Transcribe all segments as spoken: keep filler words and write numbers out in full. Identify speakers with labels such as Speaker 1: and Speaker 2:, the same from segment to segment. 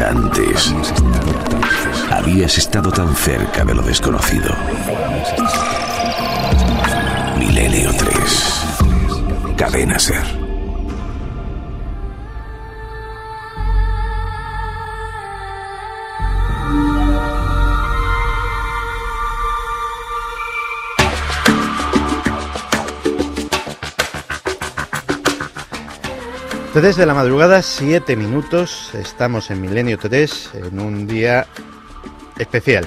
Speaker 1: nunca antes habías estado tan cerca de lo desconocido. Milenio tres. Cadena SER.
Speaker 2: tres de la madrugada, siete minutos, estamos en Milenio tres, en un día especial.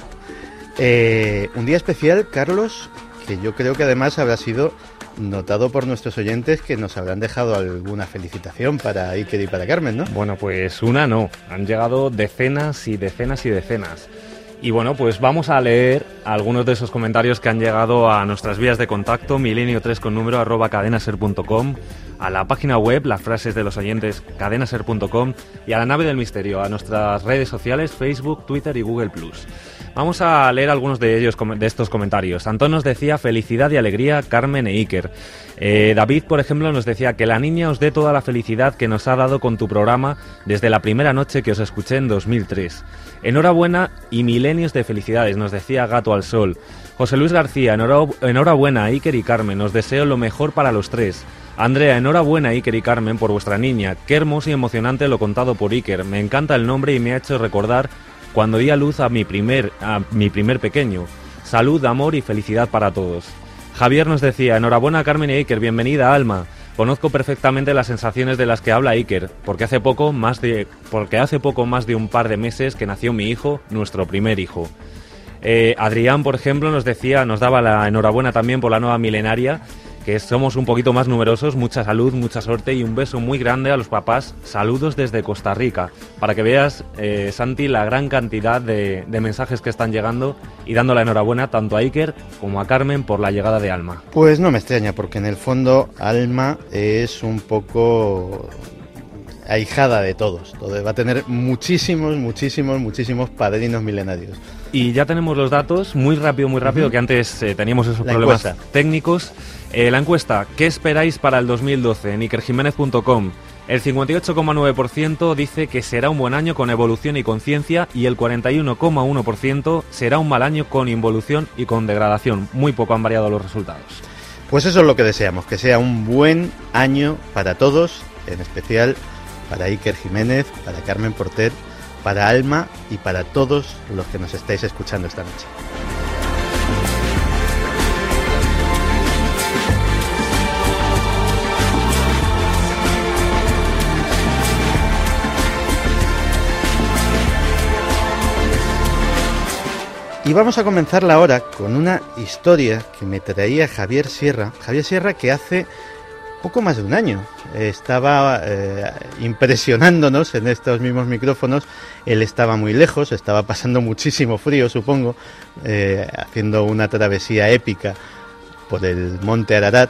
Speaker 2: Eh, un día especial, Carlos, que yo creo que además habrá sido notado por nuestros oyentes, que nos habrán dejado alguna felicitación para Iker y para Carmen, ¿no?
Speaker 3: Bueno, pues una no, han llegado decenas y decenas y decenas. Y bueno, pues vamos a leer algunos de esos comentarios que han llegado a nuestras vías de contacto, milenio tres con número arroba cadenaser punto com, a la página web, las frases de los oyentes, cadenaser punto com, y a la nave del misterio, a nuestras redes sociales, Facebook, Twitter y Google plus. Vamos a leer algunos de ellos, de estos comentarios. Antón nos decía felicidad y alegría, Carmen e Iker. Eh, David, por ejemplo, nos decía que la niña os dé toda la felicidad que nos ha dado con tu programa desde la primera noche que os escuché en dos mil tres. Enhorabuena y milenios de felicidades, nos decía Gato al Sol. José Luis García, enhorabuena a Iker y Carmen, os deseo lo mejor para los tres. Andrea, enhorabuena Iker y Carmen por vuestra niña. Qué hermoso y emocionante lo contado por Iker. Me encanta el nombre y me ha hecho recordar cuando di a luz a mi primer, a mi primer pequeño. Salud, amor y felicidad para todos. Javier nos decía, enhorabuena Carmen y Iker, bienvenida Alma. Conozco perfectamente las sensaciones de las que habla Iker, porque hace poco más de, porque hace poco más de un par de meses que nació mi hijo, nuestro primer hijo. Eh, Adrián, por ejemplo, nos decía, nos daba la enhorabuena también por la nueva milenaria, que somos un poquito más numerosos, mucha salud, mucha suerte y un beso muy grande a los papás. Saludos desde Costa Rica, para que veas, eh, Santi, la gran cantidad de, de mensajes que están llegando y dando la enhorabuena tanto a Iker como a Carmen por la llegada de Alma.
Speaker 2: Pues no me extraña, porque en el fondo Alma es un poco ahijada de todos. Va a tener muchísimos, muchísimos, muchísimos padrinos milenarios.
Speaker 3: Y ya tenemos los datos, muy rápido, muy rápido, uh-huh. que antes eh, teníamos esos la problemas encuesta. técnicos. Eh, la encuesta, ¿qué esperáis para el dos mil doce? En iker jiménez punto com. El cincuenta y ocho coma nueve por ciento dice que será un buen año con evolución y conciencia y el cuarenta y uno coma uno por ciento será un mal año con involución y con degradación. Muy poco han variado los resultados.
Speaker 2: Pues eso es lo que deseamos, que sea un buen año para todos, en especial para Iker Jiménez, para Carmen Porter, para Alma y para todos los que nos estáis escuchando esta noche. Y vamos a comenzar la hora con una historia que me traía Javier Sierra. Javier Sierra, que hace poco más de un año estaba eh, impresionándonos en estos mismos micrófonos. Él estaba muy lejos, estaba pasando muchísimo frío, supongo, eh, haciendo una travesía épica por el Monte Ararat.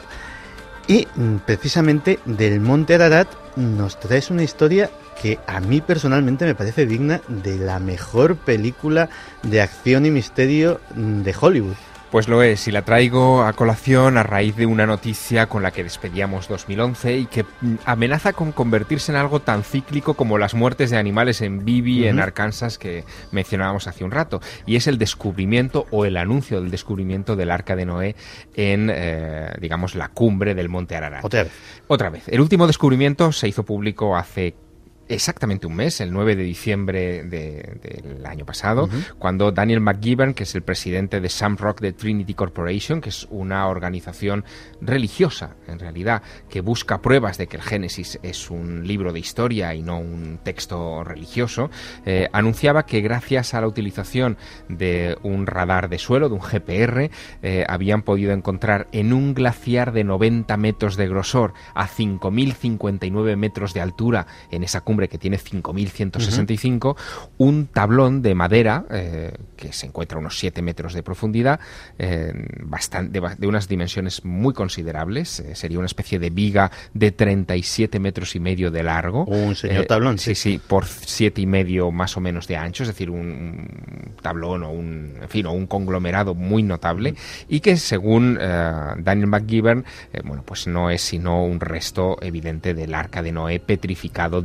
Speaker 2: Y precisamente del Monte Ararat nos traes una historia que a mí personalmente me parece digna de la mejor película de acción y misterio de Hollywood.
Speaker 4: Pues lo es, y la traigo a colación a raíz de una noticia con la que despedíamos dos mil once y que amenaza con convertirse en algo tan cíclico como las muertes de animales en Bibi, uh-huh. en Arkansas, que mencionábamos hace un rato. Y es el descubrimiento o el anuncio del descubrimiento del Arca de Noé en, eh, digamos, la cumbre del Monte Ararat.
Speaker 2: Otra vez.
Speaker 4: Otra vez. El último descubrimiento se hizo público hace exactamente un mes, el nueve de diciembre de, del año pasado, uh-huh. cuando Daniel McGivern, que es el presidente de Shamrock de Trinity Corporation, que es una organización religiosa, en realidad, que busca pruebas de que el Génesis es un libro de historia y no un texto religioso, eh, anunciaba que gracias a la utilización de un radar de suelo, de un G P R, eh, habían podido encontrar en un glaciar de noventa metros de grosor a cinco mil cincuenta y nueve metros de altura, en esa cumbre que tiene cinco mil ciento sesenta y cinco, uh-huh. un tablón de madera eh, que se encuentra a unos siete metros de profundidad, eh, bastante, de, de unas dimensiones muy considerables. Eh, sería una especie de viga de treinta y siete metros y medio de largo.
Speaker 2: Un señor eh, tablón.
Speaker 4: Sí, sí, por siete y medio más o menos de ancho, es decir, un tablón o un, en fin, o un conglomerado muy notable, uh-huh. y que según eh, Daniel McGivern, eh, bueno, pues no es sino un resto evidente del Arca de Noé petrificado dentro de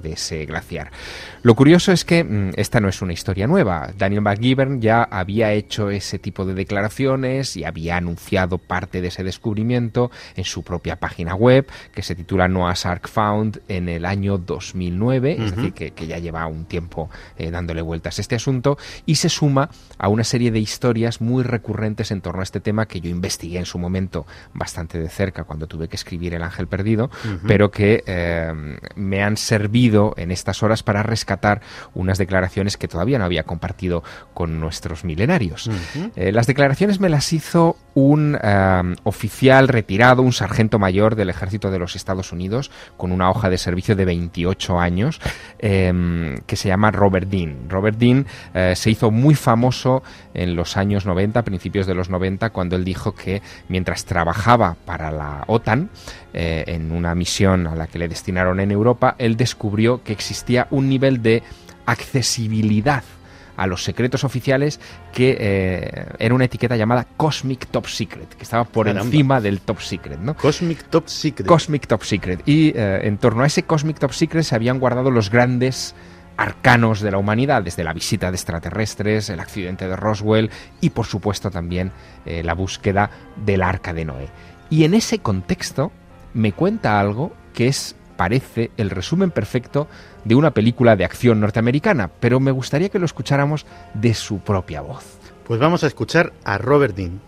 Speaker 4: de ese glaciar. Lo curioso es que mmm, esta no es una historia nueva. Daniel McGivern ya había hecho ese tipo de declaraciones y había anunciado parte de ese descubrimiento en su propia página web, que se titula Noah's Ark Found, en el año dos mil nueve, uh-huh. Es decir, que, que ya lleva un tiempo eh, dándole vueltas a este asunto, y se suma a una serie de historias muy recurrentes en torno a este tema que yo investigué en su momento bastante de cerca cuando tuve que escribir El Ángel Perdido, uh-huh. pero que eh, me han servido en estas horas para rescatar unas declaraciones que todavía no había compartido con nuestros milenarios. Uh-huh. Eh, las declaraciones me las hizo un eh, oficial retirado, un sargento mayor del Ejército de los Estados Unidos, con una hoja de servicio de veintiocho años, eh, que se llama Robert Dean. Robert Dean eh, se hizo muy famoso en los años noventa, principios de los noventa, cuando él dijo que mientras trabajaba para la OTAN, eh, en una misión a la que le destinaron en Europa, él descubrió que existía un nivel de accesibilidad a los secretos oficiales que eh, era una etiqueta llamada Cosmic Top Secret, que estaba por Caramba. encima del Top Secret, ¿no?
Speaker 2: Cosmic Top Secret.
Speaker 4: Cosmic Top Secret. Y eh, en torno a ese Cosmic Top Secret se habían guardado los grandes arcanos de la humanidad, desde la visita de extraterrestres, el accidente de Roswell y, por supuesto, también eh, la búsqueda del Arca de Noé. Y en ese contexto me cuenta algo que es, parece, el resumen perfecto de una película de acción norteamericana, pero me gustaría que lo escucháramos de su propia voz.
Speaker 2: Pues vamos a escuchar a Robert Dean.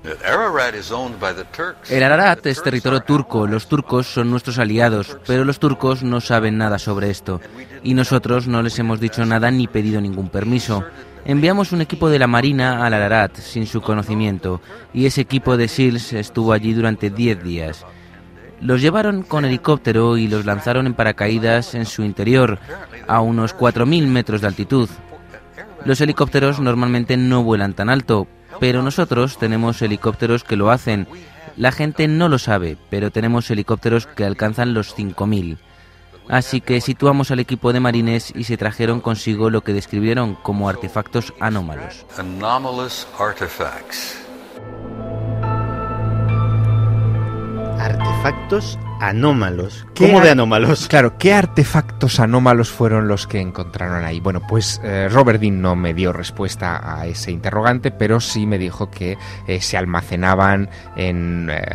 Speaker 5: El Ararat es territorio turco, los turcos son nuestros aliados, pero los turcos no saben nada sobre esto, y nosotros no les hemos dicho nada ni pedido ningún permiso. Enviamos un equipo de la Marina al Ararat sin su conocimiento, y ese equipo de SEALs estuvo allí durante diez días. Los llevaron con helicóptero y los lanzaron en paracaídas en su interior, a unos cuatro mil metros de altitud. Los helicópteros normalmente no vuelan tan alto, pero nosotros tenemos helicópteros que lo hacen. La gente no lo sabe, pero tenemos helicópteros que alcanzan los cinco mil. Así que situamos al equipo de marines y se trajeron consigo lo que describieron como artefactos anómalos.
Speaker 2: Anomalous artifacts. Artefactos anómalos. ¿Cómo de anómalos?
Speaker 4: Claro, ¿qué artefactos anómalos fueron los que encontraron ahí? Bueno, pues eh, Robert Dean no me dio respuesta a ese interrogante, pero sí me dijo que eh, se almacenaban en eh,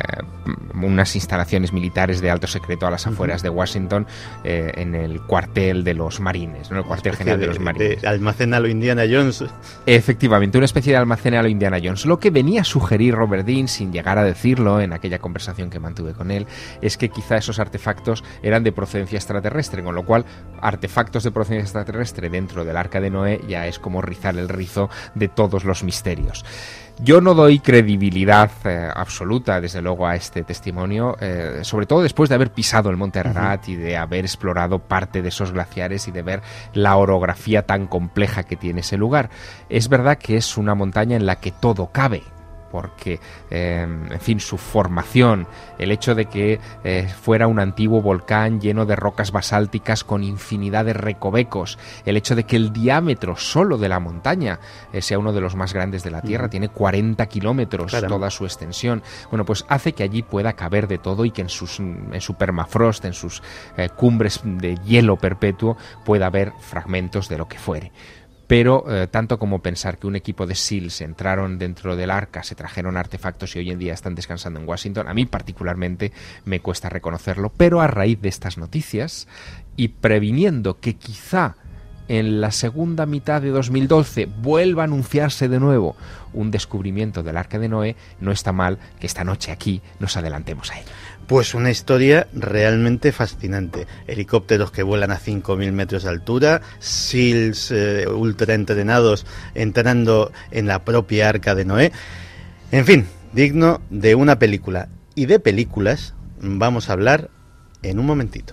Speaker 4: unas instalaciones militares de alto secreto a las afueras uh-huh. de Washington, eh, en el cuartel de los marines, ¿no? El cuartel general de, de los marines.
Speaker 2: De almacén a lo Indiana Jones.
Speaker 4: Efectivamente, una especie de almacén a lo Indiana Jones. Lo que venía a sugerir Robert Dean, sin llegar a decirlo en aquella conversación que mantuve con él, es que quizá esos artefactos eran de procedencia extraterrestre, con lo cual artefactos de procedencia extraterrestre dentro del Arca de Noé ya es como rizar el rizo de todos los misterios. Yo no doy credibilidad eh, absoluta, desde luego, a este testimonio, eh, sobre todo después de haber pisado el Monte Ararat uh-huh. y de haber explorado parte de esos glaciares y de ver la orografía tan compleja que tiene ese lugar. Es verdad que es una montaña en la que todo cabe, porque, eh, en fin, su formación, el hecho de que eh, fuera un antiguo volcán lleno de rocas basálticas con infinidad de recovecos, el hecho de que el diámetro solo de la montaña eh, sea uno de los más grandes de la Tierra, mm. tiene cuarenta kilómetros claro. toda su extensión, bueno, pues hace que allí pueda caber de todo y que en, sus, en su permafrost, en sus eh, cumbres de hielo perpetuo, pueda haber fragmentos de lo que fuere. Pero eh, tanto como pensar que un equipo de SEALs entraron dentro del Arca, se trajeron artefactos y hoy en día están descansando en Washington, a mí particularmente me cuesta reconocerlo, pero a raíz de estas noticias y previniendo que quizá en la segunda mitad de dos mil doce vuelva a anunciarse de nuevo un descubrimiento del Arca de Noé, no está mal que esta noche aquí nos adelantemos a ello.
Speaker 2: Pues una historia realmente fascinante. Helicópteros que vuelan a cinco mil metros de altura, SEALs eh, ultra entrenados entrando en la propia Arca de Noé. En fin, digno de una película. Y de películas vamos a hablar en un momentito.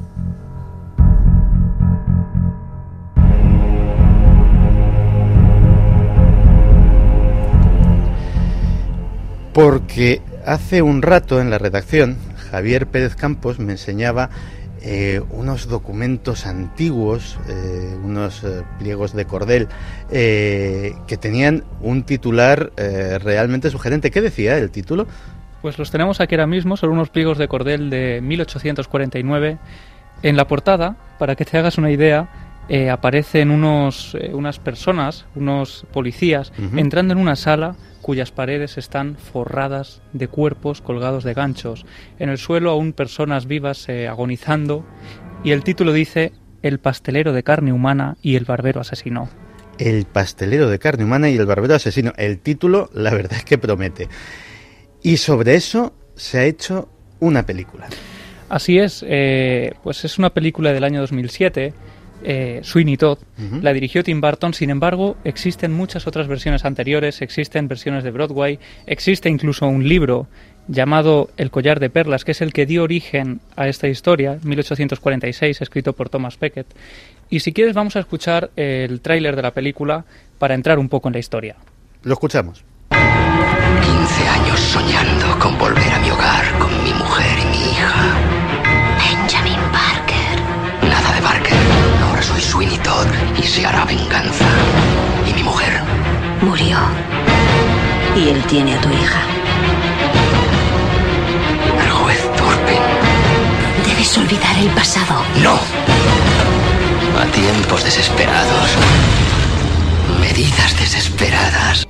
Speaker 2: Porque hace un rato en la redacción Javier Pérez Campos me enseñaba eh, unos documentos antiguos, eh, unos eh, pliegos de cordel eh, que tenían un titular eh, realmente sugerente. ¿Qué decía el título?
Speaker 6: Pues los tenemos aquí ahora mismo, son unos pliegos de cordel de mil ochocientos cuarenta y nueve. En la portada para que te hagas una idea, eh, aparecen unos, eh, unas personas, unos policías, uh-huh. entrando en una sala cuyas paredes están forradas de cuerpos colgados de ganchos. En el suelo aún personas vivas eh, agonizando, y el título dice: El pastelero de carne humana y el barbero asesino.
Speaker 2: El pastelero de carne humana y el barbero asesino. El título, la verdad es que promete. Y sobre eso se ha hecho una película.
Speaker 6: Así es, eh, pues es una película del año dos mil siete, eh, Sweeney Todd, uh-huh. la dirigió Tim Burton. Sin embargo, existen muchas otras versiones anteriores, existen versiones de Broadway, existe incluso un libro llamado El collar de perlas, que es el que dio origen a esta historia, mil ochocientos cuarenta y seis, escrito por Thomas Becket. Y si quieres vamos a escuchar el tráiler de la película para entrar un poco en la historia.
Speaker 2: Lo escuchamos.
Speaker 7: quince años soñando con volver a mi hogar con mi mujer y mi hija.
Speaker 8: Benjamin Barker.
Speaker 7: Nada de Barker. Ahora soy Sweeney Todd y se hará venganza. ¿Y mi mujer?
Speaker 8: Murió. Y él tiene a tu hija.
Speaker 7: El juez Turpin.
Speaker 8: Debes olvidar el pasado.
Speaker 7: No. A tiempos desesperados. Medidas desesperadas.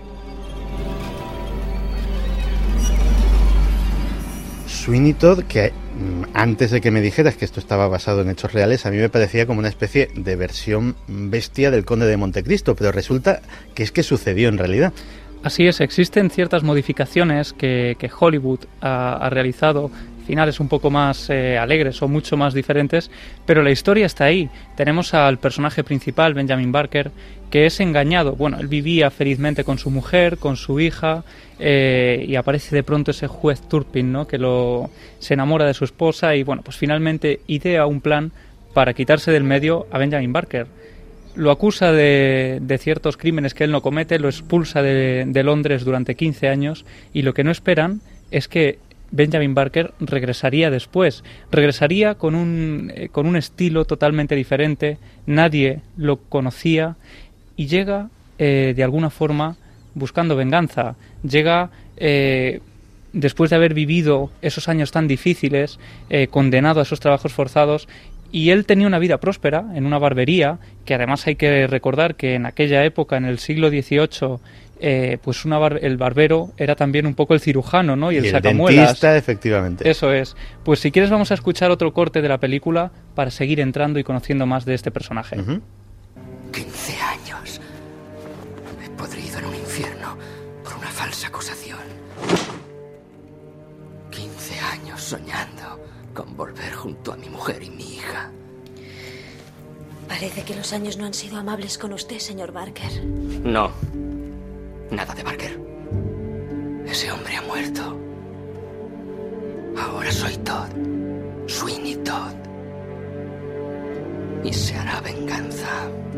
Speaker 2: Sweeney Todd, que antes de que me dijeras que esto estaba basado en hechos reales, a mí me parecía como una especie de versión bestia del Conde de Montecristo, pero resulta que es que sucedió en realidad.
Speaker 6: Así es, existen ciertas modificaciones que, que Hollywood ha, ha realizado, finales un poco más eh, alegres o mucho más diferentes, pero la historia está ahí. Tenemos al personaje principal, Benjamin Barker, que es engañado. Bueno, él vivía felizmente con su mujer, con su hija, eh, y aparece de pronto ese juez Turpin, ¿no?, que lo, se enamora de su esposa y, bueno, pues finalmente idea un plan para quitarse del medio a Benjamin Barker. Lo acusa de, de ciertos crímenes que él no comete, lo expulsa de, de Londres durante quince años, y lo que no esperan es que Benjamin Barker regresaría después. Regresaría con un, eh, con un estilo totalmente diferente, nadie lo conocía, y llega eh, de alguna forma buscando venganza. Llega eh, después de haber vivido esos años tan difíciles, eh, condenado a esos trabajos forzados. Y él tenía una vida próspera en una barbería, que además hay que recordar que en aquella época, en el siglo dieciocho, eh, pues una bar- el barbero era también un poco el cirujano, ¿no? Y, y el, el sacamuelas.
Speaker 2: Dentista, efectivamente.
Speaker 6: Eso es. Pues si quieres vamos a escuchar otro corte de la película para seguir entrando y conociendo más de este personaje.
Speaker 2: Uh-huh.
Speaker 7: quince años. He podrido en un infierno por una falsa acusación. quince años soñando con volver junto a mi mujer y mi hija.
Speaker 8: Parece que los años no han sido amables con usted, señor Barker.
Speaker 7: No. Nada de Barker. Ese hombre ha muerto. Ahora soy Todd. Sweeney Todd. Y se hará venganza.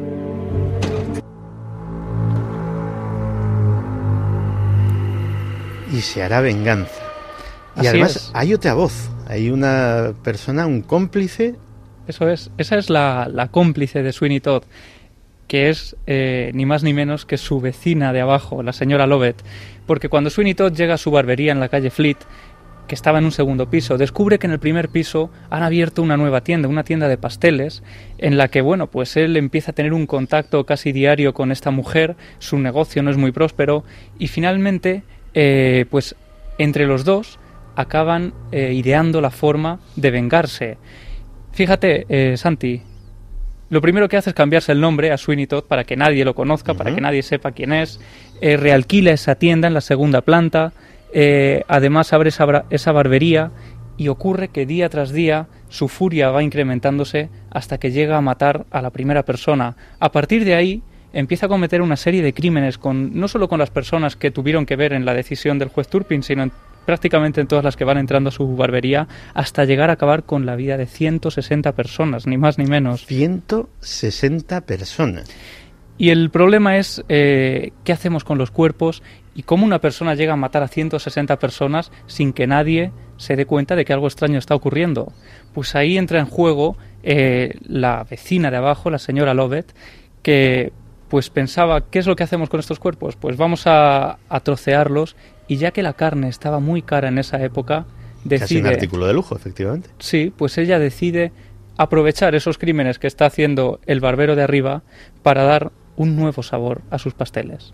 Speaker 2: Y se hará venganza. Y
Speaker 6: Así
Speaker 2: además
Speaker 6: es.
Speaker 2: hay otra voz. Hay una persona, un cómplice.
Speaker 6: Eso es. Esa es la, la cómplice de Sweeney Todd, que es eh, ni más ni menos que su vecina de abajo, la señora Lovett. Porque cuando Sweeney Todd llega a su barbería en la calle Fleet, que estaba en un segundo piso, descubre que en el primer piso han abierto una nueva tienda, una tienda de pasteles, en la que, bueno, pues él empieza a tener un contacto casi diario con esta mujer, su negocio no es muy próspero, y finalmente, eh, pues entre los dos acaban eh, ideando la forma de vengarse. Fíjate, eh, Santi, lo primero que hace es cambiarse el nombre a Sweeney Todd para que nadie lo conozca, uh-huh. para que nadie sepa quién es, eh, realquila esa tienda en la segunda planta, eh, además abre esa, esa barbería, y ocurre que día tras día su furia va incrementándose hasta que llega a matar a la primera persona. A partir de ahí empieza a cometer una serie de crímenes, con no solo con las personas que tuvieron que ver en la decisión del juez Turpin, sino en, prácticamente en todas las que van entrando a su barbería, hasta llegar a acabar con la vida de ciento sesenta personas, ni más ni menos.
Speaker 2: ciento sesenta personas.
Speaker 6: Y el problema es eh, qué hacemos con los cuerpos y cómo una persona llega a matar a ciento sesenta personas sin que nadie se dé cuenta de que algo extraño está ocurriendo. Pues ahí entra en juego eh, la vecina de abajo, la señora Lovett, que pues pensaba, ¿qué es lo que hacemos con estos cuerpos? Pues vamos a, a trocearlos, y ya que la carne estaba muy cara en esa época, decide...
Speaker 2: Casi un artículo de lujo, efectivamente.
Speaker 6: Sí, pues ella decide aprovechar esos crímenes que está haciendo el barbero de arriba para dar un nuevo sabor a sus pasteles.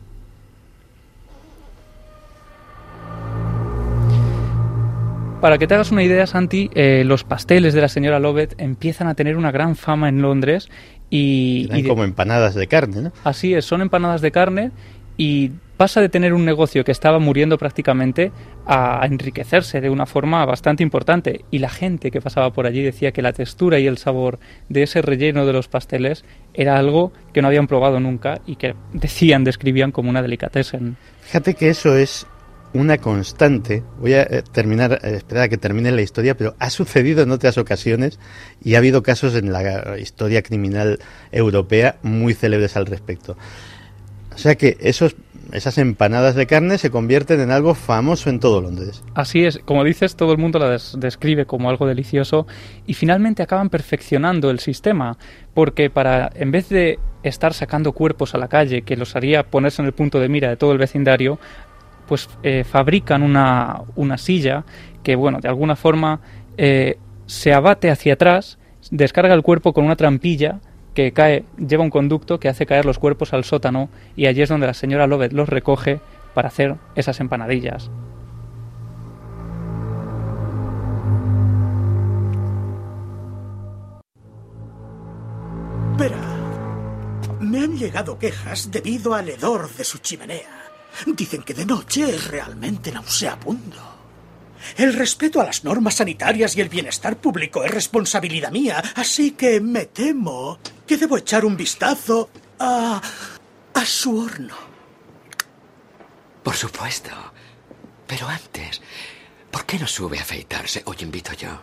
Speaker 6: Para que te hagas una idea, Santi, eh, los pasteles de la señora Lovett empiezan a tener una gran fama en Londres y...
Speaker 2: Eran
Speaker 6: y de...
Speaker 2: como empanadas de carne, ¿no?
Speaker 6: Así es, son empanadas de carne y pasa de tener un negocio que estaba muriendo prácticamente a enriquecerse de una forma bastante importante. Y la gente que pasaba por allí decía que la textura y el sabor de ese relleno de los pasteles era algo que no habían probado nunca y que decían, describían como una delicatessen.
Speaker 2: Fíjate que eso es una constante. Voy a eh, terminar, eh, esperar a que termine la historia, pero ha sucedido en otras ocasiones y ha habido casos en la historia criminal europea muy célebres al respecto. O sea que esos, esas empanadas de carne se convierten en algo famoso en todo Londres.
Speaker 6: Así es, como dices, todo el mundo la des- describe como algo delicioso y finalmente acaban perfeccionando el sistema, porque para, en vez de estar sacando cuerpos a la calle, que los haría ponerse en el punto de mira de todo el vecindario, pues eh, fabrican una, una silla que, bueno, de alguna forma eh, se abate hacia atrás, descarga el cuerpo con una trampilla que cae, lleva un conducto que hace caer los cuerpos al sótano y allí es donde la señora Lovett los recoge para hacer esas empanadillas.
Speaker 9: Verá, me han llegado quejas debido al hedor de su chimenea. Dicen que de noche es realmente nauseabundo. El respeto a las normas sanitarias y el bienestar público es responsabilidad mía, así que me temo que debo echar un vistazo a... a su horno.
Speaker 7: Por supuesto. Pero antes, ¿por qué no sube a afeitarse? Hoy invito yo.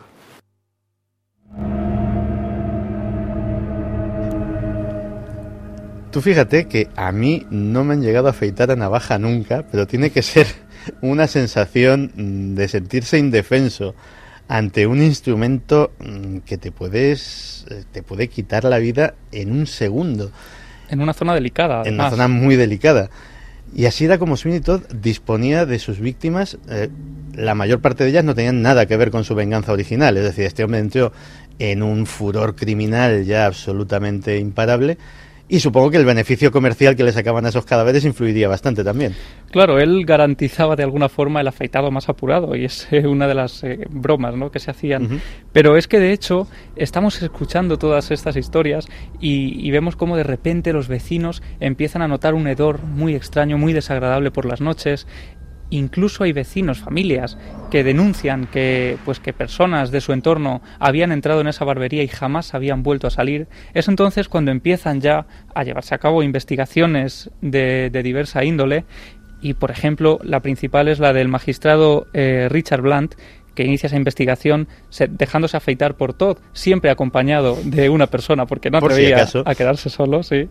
Speaker 2: Tú fíjate que a mí no me han llegado a afeitar a navaja nunca, pero tiene que ser una sensación de sentirse indefenso ante un instrumento que te puedes te puede quitar la vida en un segundo.
Speaker 6: En una zona delicada, además.
Speaker 2: En una zona muy delicada. Y así era como Sweeney Todd disponía de sus víctimas. Eh, la mayor parte de ellas no tenían nada que ver con su venganza original. Es decir, este hombre entró en un furor criminal ya absolutamente imparable. Y supongo que el beneficio comercial que le sacaban a esos cadáveres influiría bastante también.
Speaker 6: Claro, él garantizaba de alguna forma el afeitado más apurado y es eh, una de las eh, bromas, ¿no?, que se hacían. Uh-huh. Pero es que de hecho estamos escuchando todas estas historias y, y vemos cómo de repente los vecinos empiezan a notar un hedor muy extraño, muy desagradable por las noches. Incluso hay vecinos, familias, que denuncian que, pues, que personas de su entorno habían entrado en esa barbería y jamás habían vuelto a salir. Es entonces cuando empiezan ya a llevarse a cabo investigaciones de, de diversa índole y, por ejemplo, la principal es la del magistrado eh, Richard Blunt, que inicia esa investigación se, dejándose afeitar por Todd, siempre acompañado de una persona, porque no atrevía si a quedarse solo, sí.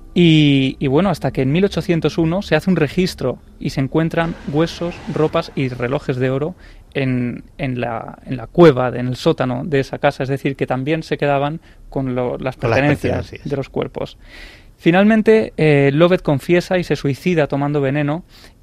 Speaker 6: Y, y bueno, hasta que en mil ochocientos uno se hace un registro y se encuentran huesos, ropas y relojes de oro en, en, la, en la cueva, en el sótano de esa casa, es decir, que también se quedaban con lo, las pertenencias, las pertenencias de los cuerpos. Finalmente, eh, Lovett confiesa y se suicida tomando veneno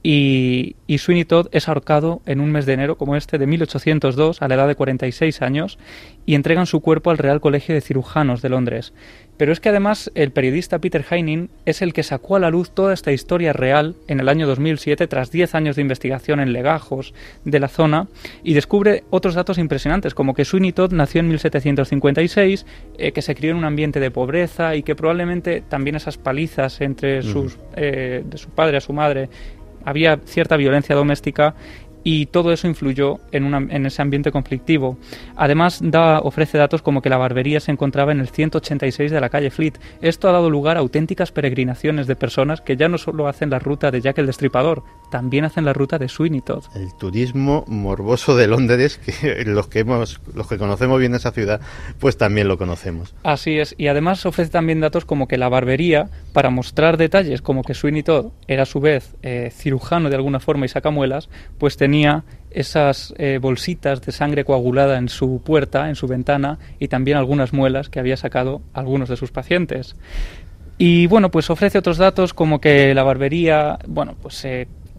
Speaker 6: y, y Sweeney Todd es ahorcado en un mes de enero como este de mil ochocientos dos a la edad de cuarenta y seis años y entregan su cuerpo al Real Colegio de Cirujanos de Londres. Pero es que además el periodista Peter Haining es el que sacó a la luz toda esta historia real en el año dos mil siete tras diez años de investigación en legajos de la zona y descubre otros datos impresionantes como que Sweeney Todd nació en mil setecientos cincuenta y seis, eh, que se crió en un ambiente de pobreza y que probablemente también esas palizas entre sus, eh, de su padre a su madre, había cierta violencia doméstica y todo eso influyó en, una, en ese ambiente conflictivo. Además, da, ofrece datos como que la barbería se encontraba en el ciento ochenta y seis de la calle Fleet. Esto ha dado lugar a auténticas peregrinaciones de personas que ya no solo hacen la ruta de Jack el Destripador, también hacen la ruta de Sweeney Todd.
Speaker 2: El turismo morboso de Londres, que los que hemos, los que conocemos bien esa ciudad, pues también lo conocemos.
Speaker 6: Así es, y además ofrece también datos como que la barbería, para mostrar detalles como que Sweeney Todd era a su vez eh, cirujano de alguna forma y sacamuelas, pues tenía tenía esas eh, bolsitas de sangre coagulada en su puerta, en su ventana, y también algunas muelas que había sacado algunos de sus pacientes. Y bueno, pues ofrece otros datos como que la barbería, bueno, pues eh,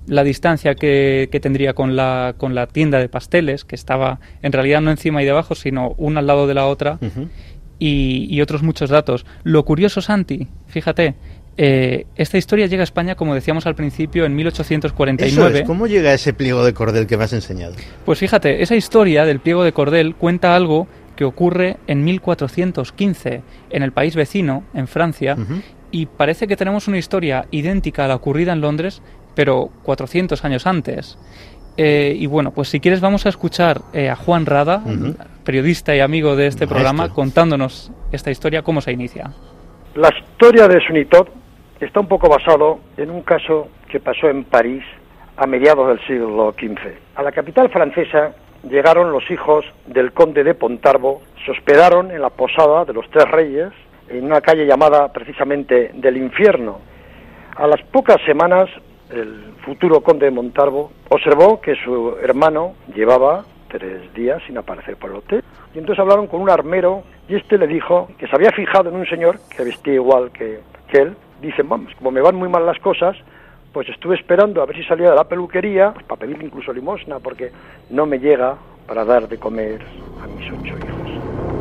Speaker 6: la distancia que, que tendría con la, con la tienda de pasteles, que estaba en realidad no encima y debajo, sino una al lado de la otra, uh-huh. y, y otros muchos datos. Lo curioso, Santi, fíjate, eh, esta historia llega a España, como decíamos al principio, en mil ochocientos cuarenta y nueve.
Speaker 2: Eso es, ¿cómo llega ese pliego de cordel que me has enseñado?
Speaker 6: Pues fíjate, esa historia del pliego de cordel cuenta algo que ocurre en mil cuatrocientos quince en el país vecino, en Francia, uh-huh. y parece que tenemos una historia idéntica a la ocurrida en Londres, pero cuatrocientos años antes. Eh, y bueno, pues si quieres vamos a escuchar eh, a Juan Rada, uh-huh. periodista y amigo de este Maestro. programa, contándonos esta historia, cómo se inicia.
Speaker 10: La historia de Sweeney Todd está un poco basado en un caso que pasó en París a mediados del siglo quince. A la capital francesa llegaron los hijos del conde de Pontarbo, se hospedaron en la posada de los Tres Reyes, en una calle llamada precisamente del Infierno. A las pocas semanas, el futuro conde de Montalvo observó que su hermano llevaba tres días sin aparecer por el hotel. Y entonces hablaron con un armero y este le dijo que se había fijado en un señor que vestía igual que, que él. Dicen, vamos, como me van muy mal las cosas, pues estuve esperando a ver si salía de la peluquería, pues para pedirle incluso limosna, porque no me llega para dar de comer a mis ocho hijos.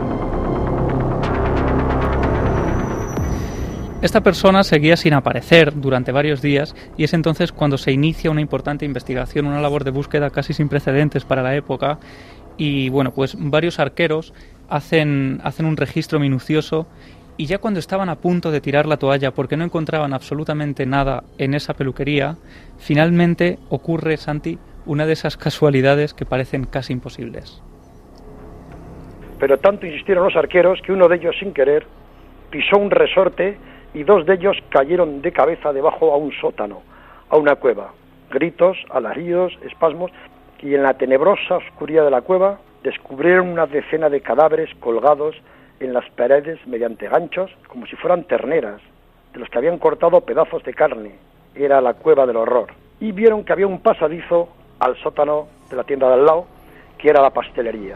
Speaker 6: Esta persona seguía sin aparecer durante varios días y es entonces cuando se inicia una importante investigación, una labor de búsqueda casi sin precedentes para la época y bueno, pues varios arqueros hacen, hacen un registro minucioso y ya cuando estaban a punto de tirar la toalla porque no encontraban absolutamente nada en esa peluquería, finalmente ocurre, Santi, una de esas casualidades que parecen casi imposibles.
Speaker 10: Pero tanto insistieron los arqueros que uno de ellos sin querer pisó un resorte y dos de ellos cayeron de cabeza debajo a un sótano, a una cueva. Gritos, alaridos, espasmos, y en la tenebrosa oscuridad de la cueva descubrieron una decena de cadáveres colgados en las paredes mediante ganchos, como si fueran terneras, de los que habían cortado pedazos de carne. Era la cueva del horror. Y vieron que había un pasadizo al sótano de la tienda de al lado, que era la pastelería.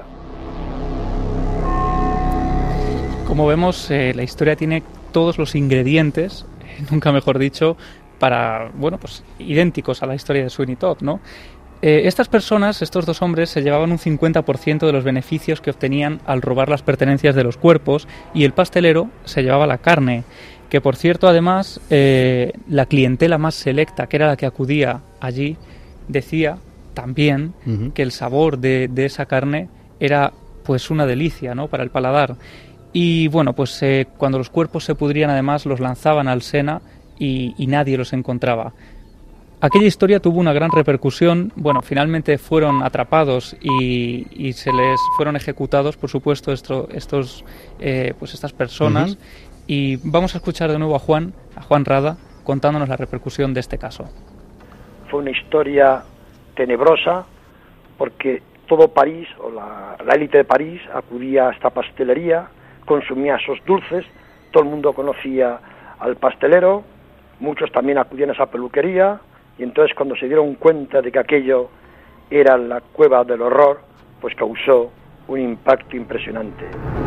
Speaker 6: Como vemos, eh, la historia tiene todos los ingredientes, eh, nunca mejor dicho, para, bueno, pues idénticos a la historia de Sweeney Todd, ¿no? Eh, estas personas, estos dos hombres, se llevaban un cincuenta por ciento de los beneficios que obtenían al robar las pertenencias de los cuerpos y el pastelero se llevaba la carne, que por cierto, además, eh, la clientela más selecta, que era la que acudía allí, decía también uh-huh. que el sabor de, de esa carne era pues una delicia, ¿no?, para el paladar. Y bueno, pues eh, cuando los cuerpos se pudrían, además los lanzaban al Sena y, y nadie los encontraba. Aquella historia tuvo una gran repercusión. Bueno, finalmente fueron atrapados y, y se les fueron ejecutados, por supuesto, esto, estos, eh, pues estas personas. Uh-huh. Y vamos a escuchar de nuevo a Juan, a Juan Rada, contándonos la repercusión de este caso.
Speaker 10: Fue una historia tenebrosa porque todo París, o la, la élite de París, acudía a esta pastelería, consumía esos dulces, todo el mundo conocía al pastelero, muchos también acudían a esa peluquería, y entonces cuando se dieron cuenta de que aquello era la cueva del horror, pues causó un impacto impresionante.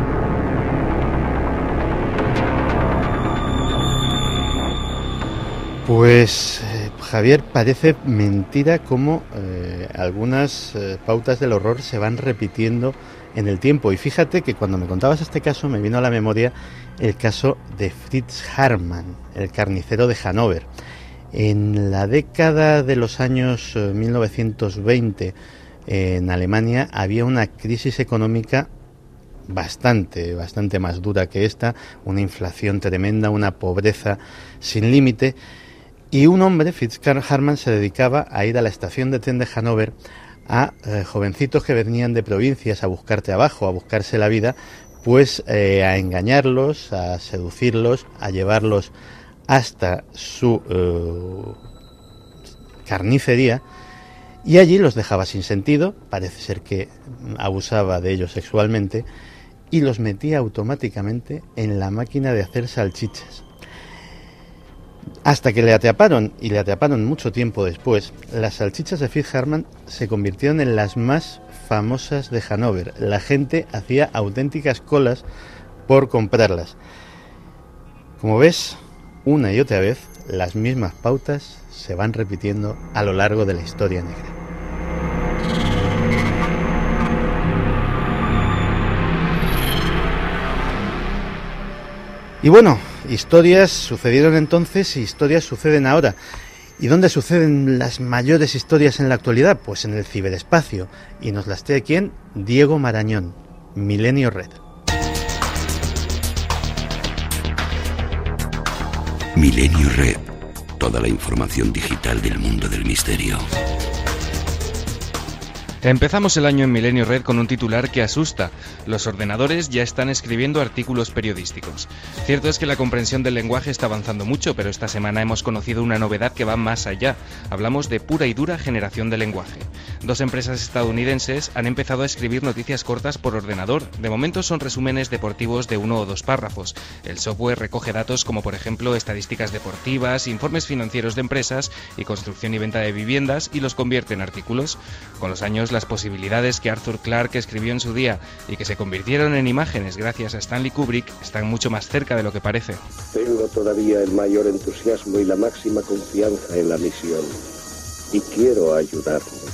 Speaker 2: Pues eh, Javier, parece mentira cómo eh, algunas eh, pautas del horror se van repitiendo en el tiempo. Y fíjate que cuando me contabas este caso me vino a la memoria el caso de Fritz Haarmann, el carnicero de Hannover. En la década de los años eh, mil novecientos veinte eh, en Alemania había una crisis económica bastante, bastante más dura que esta, una inflación tremenda, una pobreza sin límite. Y un hombre, Fritz Haarmann, se dedicaba a ir a la estación de tren de Hannover a eh, jovencitos que venían de provincias a buscar trabajo, a buscarse la vida, pues eh, a engañarlos, a seducirlos, a llevarlos hasta su eh, carnicería y allí los dejaba sin sentido, parece ser que abusaba de ellos sexualmente y los metía automáticamente en la máquina de hacer salchichas. Hasta que le atraparon, y le atraparon mucho tiempo después, las salchichas de Fritz Haarmann se convirtieron en las más famosas de Hannover. La gente hacía auténticas colas por comprarlas. Como ves, una y otra vez, las mismas pautas se van repitiendo a lo largo de la historia negra. Y bueno, historias sucedieron entonces y historias suceden ahora. ¿Y dónde suceden las mayores historias en la actualidad? Pues en el ciberespacio. Y nos las trae ¿quién? Diego Marañón, Milenio Red.
Speaker 1: Milenio Red. Toda la información digital del mundo del misterio.
Speaker 4: Empezamos el año en Milenio Red con un titular que asusta. Los ordenadores ya están escribiendo artículos periodísticos. Cierto es que la comprensión del lenguaje está avanzando mucho, pero esta semana hemos conocido una novedad que va más allá. Hablamos de pura y dura generación de lenguaje. Dos empresas estadounidenses han empezado a escribir noticias cortas por ordenador. De momento son resúmenes deportivos de uno o dos párrafos. El software recoge datos como por ejemplo estadísticas deportivas, informes financieros de empresas y construcción y venta de viviendas y los convierte en artículos. Con los años las posibilidades que Arthur Clarke escribió en su día y que se convirtieron en imágenes gracias a Stanley Kubrick están mucho más cerca de lo que parece.
Speaker 11: Tengo todavía el mayor entusiasmo y la máxima confianza en la misión y quiero ayudarle.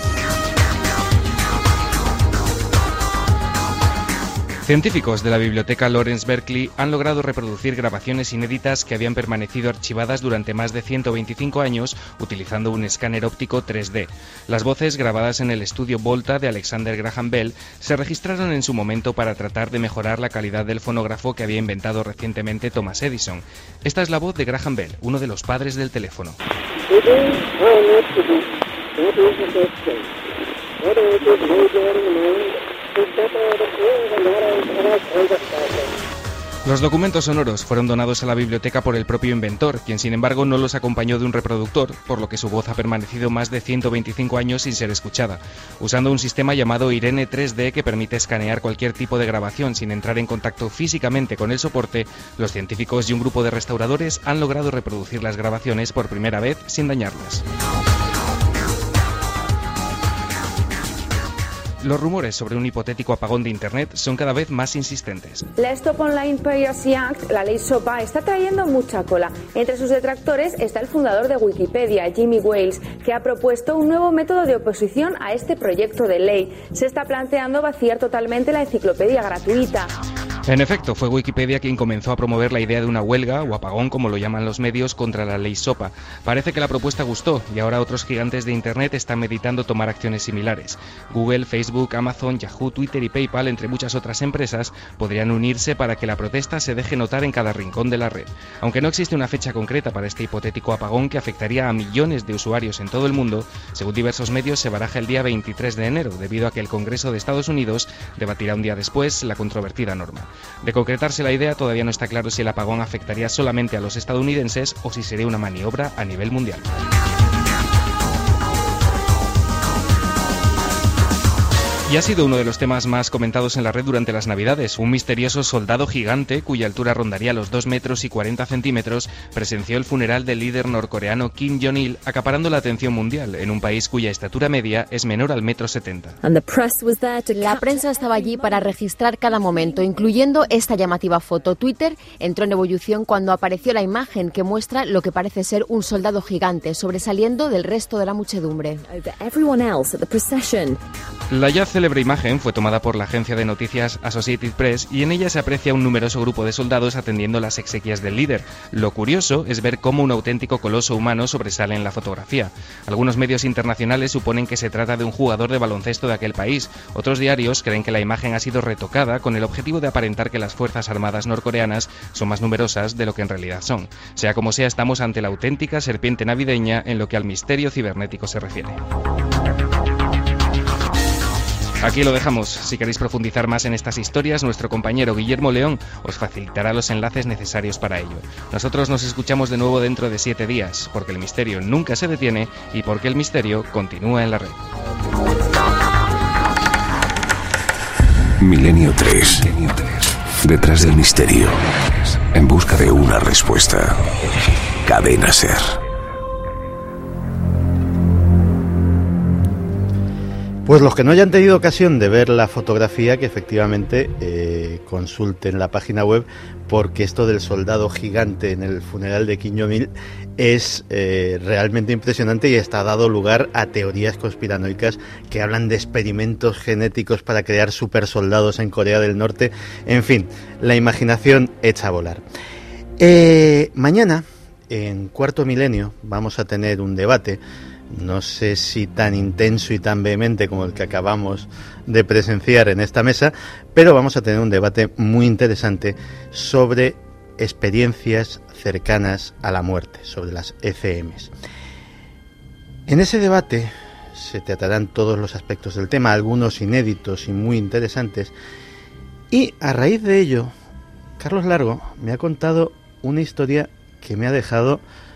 Speaker 4: Científicos de la biblioteca Lawrence Berkeley han logrado reproducir grabaciones inéditas que habían permanecido archivadas durante más de ciento veinticinco años utilizando un escáner óptico tres D. Las voces, grabadas en el estudio Volta de Alexander Graham Bell, se registraron en su momento para tratar de mejorar la calidad del fonógrafo que había inventado recientemente Thomas Edison. Esta es la voz de Graham Bell, uno de los padres del teléfono. Los documentos sonoros fueron donados a la biblioteca por el propio inventor, quien sin embargo no los acompañó de un reproductor, por lo que su voz ha permanecido más de ciento veinticinco años sin ser escuchada. Usando un sistema llamado Irene tres D que permite escanear cualquier tipo de grabación sin entrar en contacto físicamente con el soporte, los científicos y un grupo de restauradores han logrado reproducir las grabaciones por primera vez sin dañarlas. Los rumores sobre un hipotético apagón de Internet son cada vez más insistentes.
Speaker 12: La Stop Online Piracy Act, la ley SOPA, está trayendo mucha cola. Entre sus detractores está el fundador de Wikipedia, Jimmy Wales, que ha propuesto un nuevo método de oposición a este proyecto de ley. Se está planteando vaciar totalmente la enciclopedia gratuita.
Speaker 4: En efecto, fue Wikipedia quien comenzó a promover la idea de una huelga, o apagón como lo llaman los medios, contra la ley SOPA. Parece que la propuesta gustó y ahora otros gigantes de Internet están meditando tomar acciones similares. Google, Facebook, Amazon, Yahoo, Twitter y PayPal, entre muchas otras empresas, podrían unirse para que la protesta se deje notar en cada rincón de la red. Aunque no existe una fecha concreta para este hipotético apagón que afectaría a millones de usuarios en todo el mundo, según diversos medios se baraja el día veintitrés de enero, debido a que el Congreso de Estados Unidos debatirá un día después la controvertida norma. De concretarse la idea, todavía no está claro si el apagón afectaría solamente a los estadounidenses o si sería una maniobra a nivel mundial. Y ha sido uno de los temas más comentados en la red durante las Navidades. Un misterioso soldado gigante, cuya altura rondaría los dos metros y cuarenta centímetros, presenció el funeral del líder norcoreano Kim Jong-il, acaparando la atención mundial, en un país cuya estatura media es menor al metro setenta.
Speaker 13: La prensa estaba allí para registrar cada momento, incluyendo esta llamativa foto. Twitter entró en ebullición cuando apareció la imagen que muestra lo que parece ser un soldado gigante, sobresaliendo del resto de la muchedumbre.
Speaker 4: La ya célebre imagen fue tomada por la agencia de noticias Associated Press y en ella se aprecia un numeroso grupo de soldados atendiendo las exequias del líder. Lo curioso es ver cómo un auténtico coloso humano sobresale en la fotografía. Algunos medios internacionales suponen que se trata de un jugador de baloncesto de aquel país. Otros diarios creen que la imagen ha sido retocada con el objetivo de aparentar que las fuerzas armadas norcoreanas son más numerosas de lo que en realidad son. Sea como sea, estamos ante la auténtica serpiente navideña en lo que al misterio cibernético se refiere. Aquí lo dejamos. Si queréis profundizar más en estas historias, nuestro compañero Guillermo León os facilitará los enlaces necesarios para ello. Nosotros nos escuchamos de nuevo dentro de siete días, porque el misterio nunca se detiene y porque el misterio continúa en la red.
Speaker 1: Milenio tres. Detrás del misterio. En busca de una respuesta. Cadena SER.
Speaker 2: Pues los que no hayan tenido ocasión de ver la fotografía, que efectivamente eh, consulten la página web, porque esto del soldado gigante en el funeral de Kim Jong-il es eh, realmente impresionante y está dado lugar a teorías conspiranoicas que hablan de experimentos genéticos para crear supersoldados en Corea del Norte. En fin, la imaginación echa a volar. Eh, mañana, en Cuarto Milenio, vamos a tener un debate. No sé si tan intenso y tan vehemente como el que acabamos de presenciar en esta mesa, pero vamos a tener un debate muy interesante sobre experiencias cercanas a la muerte, sobre las E C Ms. En ese debate se tratarán todos los aspectos del tema, algunos inéditos y muy interesantes, y a raíz de ello, Carlos Largo me ha contado una historia que me ha dejado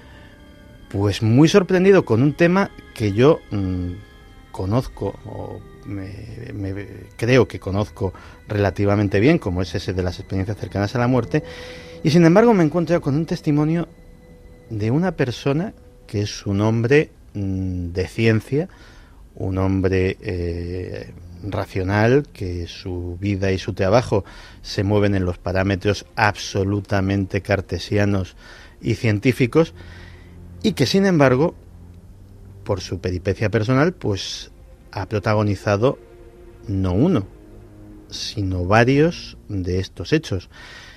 Speaker 2: pues muy sorprendido con un tema que yo mmm, conozco o me, me, creo que conozco relativamente bien, como es ese de las experiencias cercanas a la muerte, y sin embargo me encuentro con un testimonio de una persona que es un hombre mmm, de ciencia, un hombre eh, racional, que su vida y su trabajo se mueven en los parámetros absolutamente cartesianos y científicos, y que sin embargo, por su peripecia personal, pues ha protagonizado no uno, sino varios de estos hechos.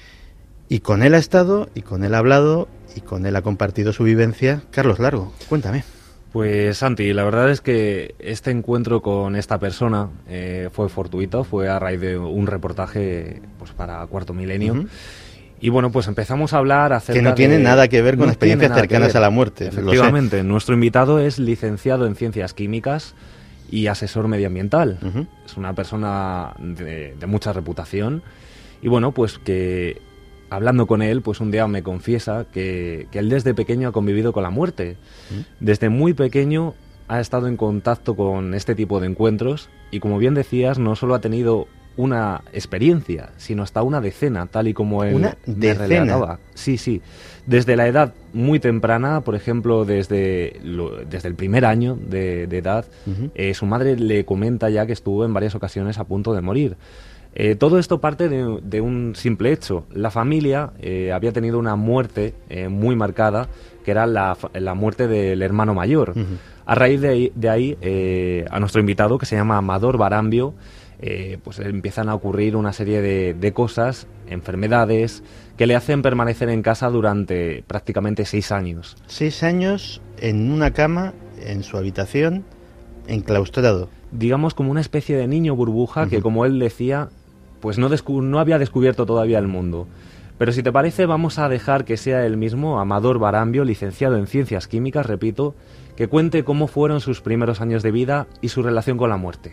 Speaker 2: Y con él ha estado, y con él ha hablado, y con él ha compartido su vivencia. Carlos Largo, cuéntame.
Speaker 3: Pues Santi, la verdad es que este encuentro con esta persona eh, fue fortuito, fue a raíz de un reportaje pues para Cuarto Milenio. Uh-huh. Y bueno, pues empezamos a hablar acerca de...
Speaker 2: Que no tiene
Speaker 3: de,
Speaker 2: nada que ver con
Speaker 3: no
Speaker 2: experiencias cercanas a la muerte.
Speaker 3: Efectivamente, nuestro invitado es licenciado en Ciencias Químicas y asesor medioambiental. Uh-huh. Es una persona de, de mucha reputación. Y bueno, pues que hablando con él, pues un día me confiesa que, que él desde pequeño ha convivido con la muerte. Uh-huh. Desde muy pequeño ha estado en contacto con este tipo de encuentros y, como bien decías, no solo ha tenido una experiencia, sino hasta una decena, tal y como él
Speaker 2: ¿Una
Speaker 3: me relataba. Sí, sí. Desde la edad muy temprana, por ejemplo, desde, lo, desde el primer año de, de edad, uh-huh. eh, su madre le comenta ya que estuvo en varias ocasiones a punto de morir. Eh, todo esto parte de, de un simple hecho. La familia eh, había tenido una muerte eh, muy marcada, que era la, la muerte del hermano mayor. Uh-huh. A raíz de ahí, de ahí eh, a nuestro invitado, que se llama Amador Barambio, Eh, pues empiezan a ocurrir una serie de, de cosas, enfermedades, que le hacen permanecer en casa durante prácticamente seis años.
Speaker 2: Seis años en una cama, en su habitación, enclaustrado.
Speaker 3: Digamos como una especie de niño burbuja uh-huh. que, como él decía, pues no, descu- no había descubierto todavía el mundo. Pero si te parece, vamos a dejar que sea él mismo, Amador Barambio, licenciado en Ciencias Químicas, repito, que cuente cómo fueron sus primeros años de vida y su relación con la muerte.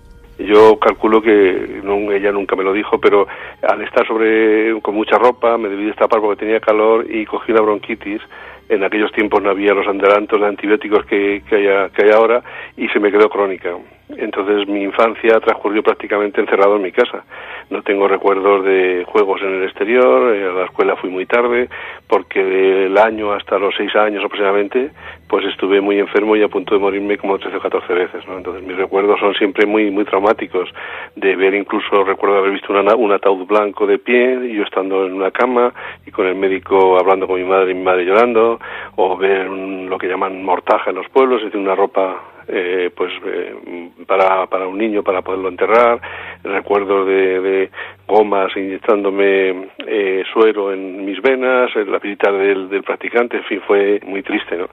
Speaker 14: Yo calculo que no, ella nunca me lo dijo, pero al estar sobre con mucha ropa me debí destapar porque tenía calor y cogí una bronquitis. En aquellos tiempos no había los adelantos de antibióticos que, que, hay, que hay ahora y se me quedó crónica. Entonces mi infancia transcurrió prácticamente encerrado en mi casa. No tengo recuerdos de juegos en el exterior, a la escuela fui muy tarde, porque del año hasta los seis años aproximadamente, pues estuve muy enfermo y a punto de morirme como trece o catorce veces, ¿no? Entonces mis recuerdos son siempre muy muy traumáticos, de ver incluso, recuerdo haber visto una, un ataúd blanco de pie, y yo estando en una cama y con el médico hablando con mi madre y mi madre llorando, o ver un, lo que llaman mortaja en los pueblos, es decir, una ropa eh, pues eh, para para un niño para poderlo enterrar, recuerdos de, de gomas inyectándome eh, suero en mis venas, la visita del, del practicante, en fin, fue muy triste, ¿no?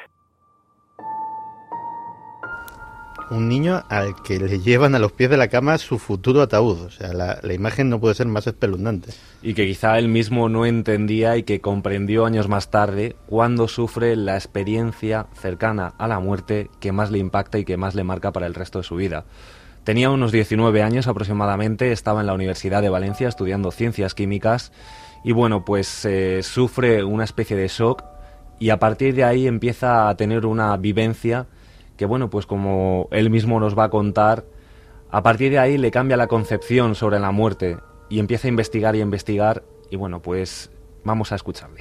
Speaker 2: Un niño al que le llevan a los pies de la cama su futuro ataúd. O sea, la, la imagen no puede ser más espeluznante.
Speaker 3: Y que quizá él mismo no entendía y que comprendió años más tarde cuando sufre la experiencia cercana a la muerte que más le impacta y que más le marca para el resto de su vida. Tenía unos diecinueve años aproximadamente, estaba en la Universidad de Valencia estudiando Ciencias Químicas y bueno, pues eh, sufre una especie de shock y a partir de ahí empieza a tener una vivencia que bueno, pues como él mismo nos va a contar, a partir de ahí le cambia la concepción sobre la muerte y empieza a investigar y a investigar y bueno, pues vamos a escucharle.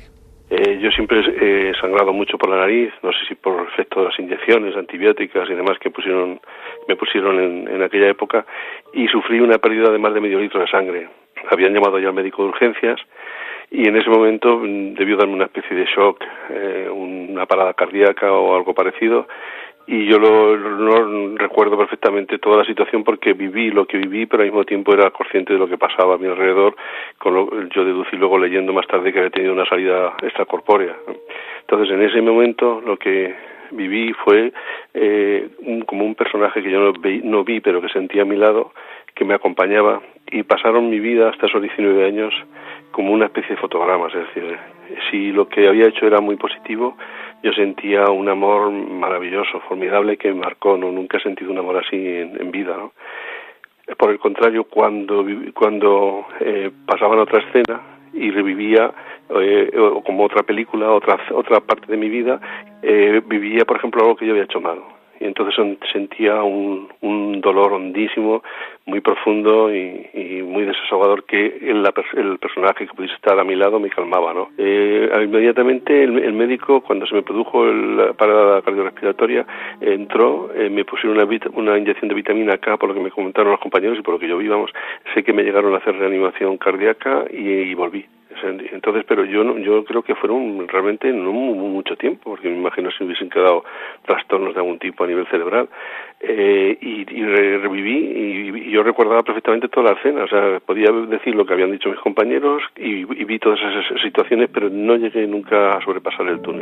Speaker 14: Eh, yo siempre he sangrado mucho por la nariz, no sé si por efecto de las inyecciones antibióticas y demás que pusieron, me pusieron en, en aquella época, y sufrí una pérdida de más de medio litro de sangre. Habían llamado ya al médico de urgencias y en ese momento debió darme una especie de shock, eh, una parada cardíaca o algo parecido. Y yo lo, no recuerdo perfectamente toda la situación porque viví lo que viví, pero al mismo tiempo era consciente de lo que pasaba a mi alrededor. Con lo, yo deducí luego leyendo más tarde que había tenido una salida extracorpórea. Entonces, en ese momento lo que viví fue eh, un, como un personaje que yo no vi, no vi, pero que sentía a mi lado, que me acompañaba, y pasaron mi vida hasta esos diecinueve años como una especie de fotogramas. Es decir, si lo que había hecho era muy positivo, yo sentía un amor maravilloso, formidable, que me marcó. No, nunca he sentido un amor así en, en vida, ¿no? Por el contrario, cuando cuando eh, pasaban otra escena y revivía eh, o como otra película, otra otra parte de mi vida, eh, vivía, por ejemplo, algo que yo había hecho mal. Y entonces sentía un, un dolor hondísimo, muy profundo y, y muy desahogador, que el, el personaje que pudiese estar a mi lado me calmaba, ¿no? Eh, inmediatamente el, el médico, cuando se me produjo la parada cardiorrespiratoria, entró, eh, me pusieron una, vit, una inyección de vitamina K, por lo que me comentaron los compañeros y por lo que yo vi, vamos, sé que me llegaron a hacer reanimación cardíaca y, y volví. Entonces, pero yo no, yo creo que fueron realmente no mucho tiempo, porque me imagino si hubiesen quedado trastornos de algún tipo a nivel cerebral, eh, y, y reviví, y, y yo recordaba perfectamente toda la escena. O sea, podía decir lo que habían dicho mis compañeros y, y vi todas esas situaciones, pero no llegué nunca a sobrepasar el túnel.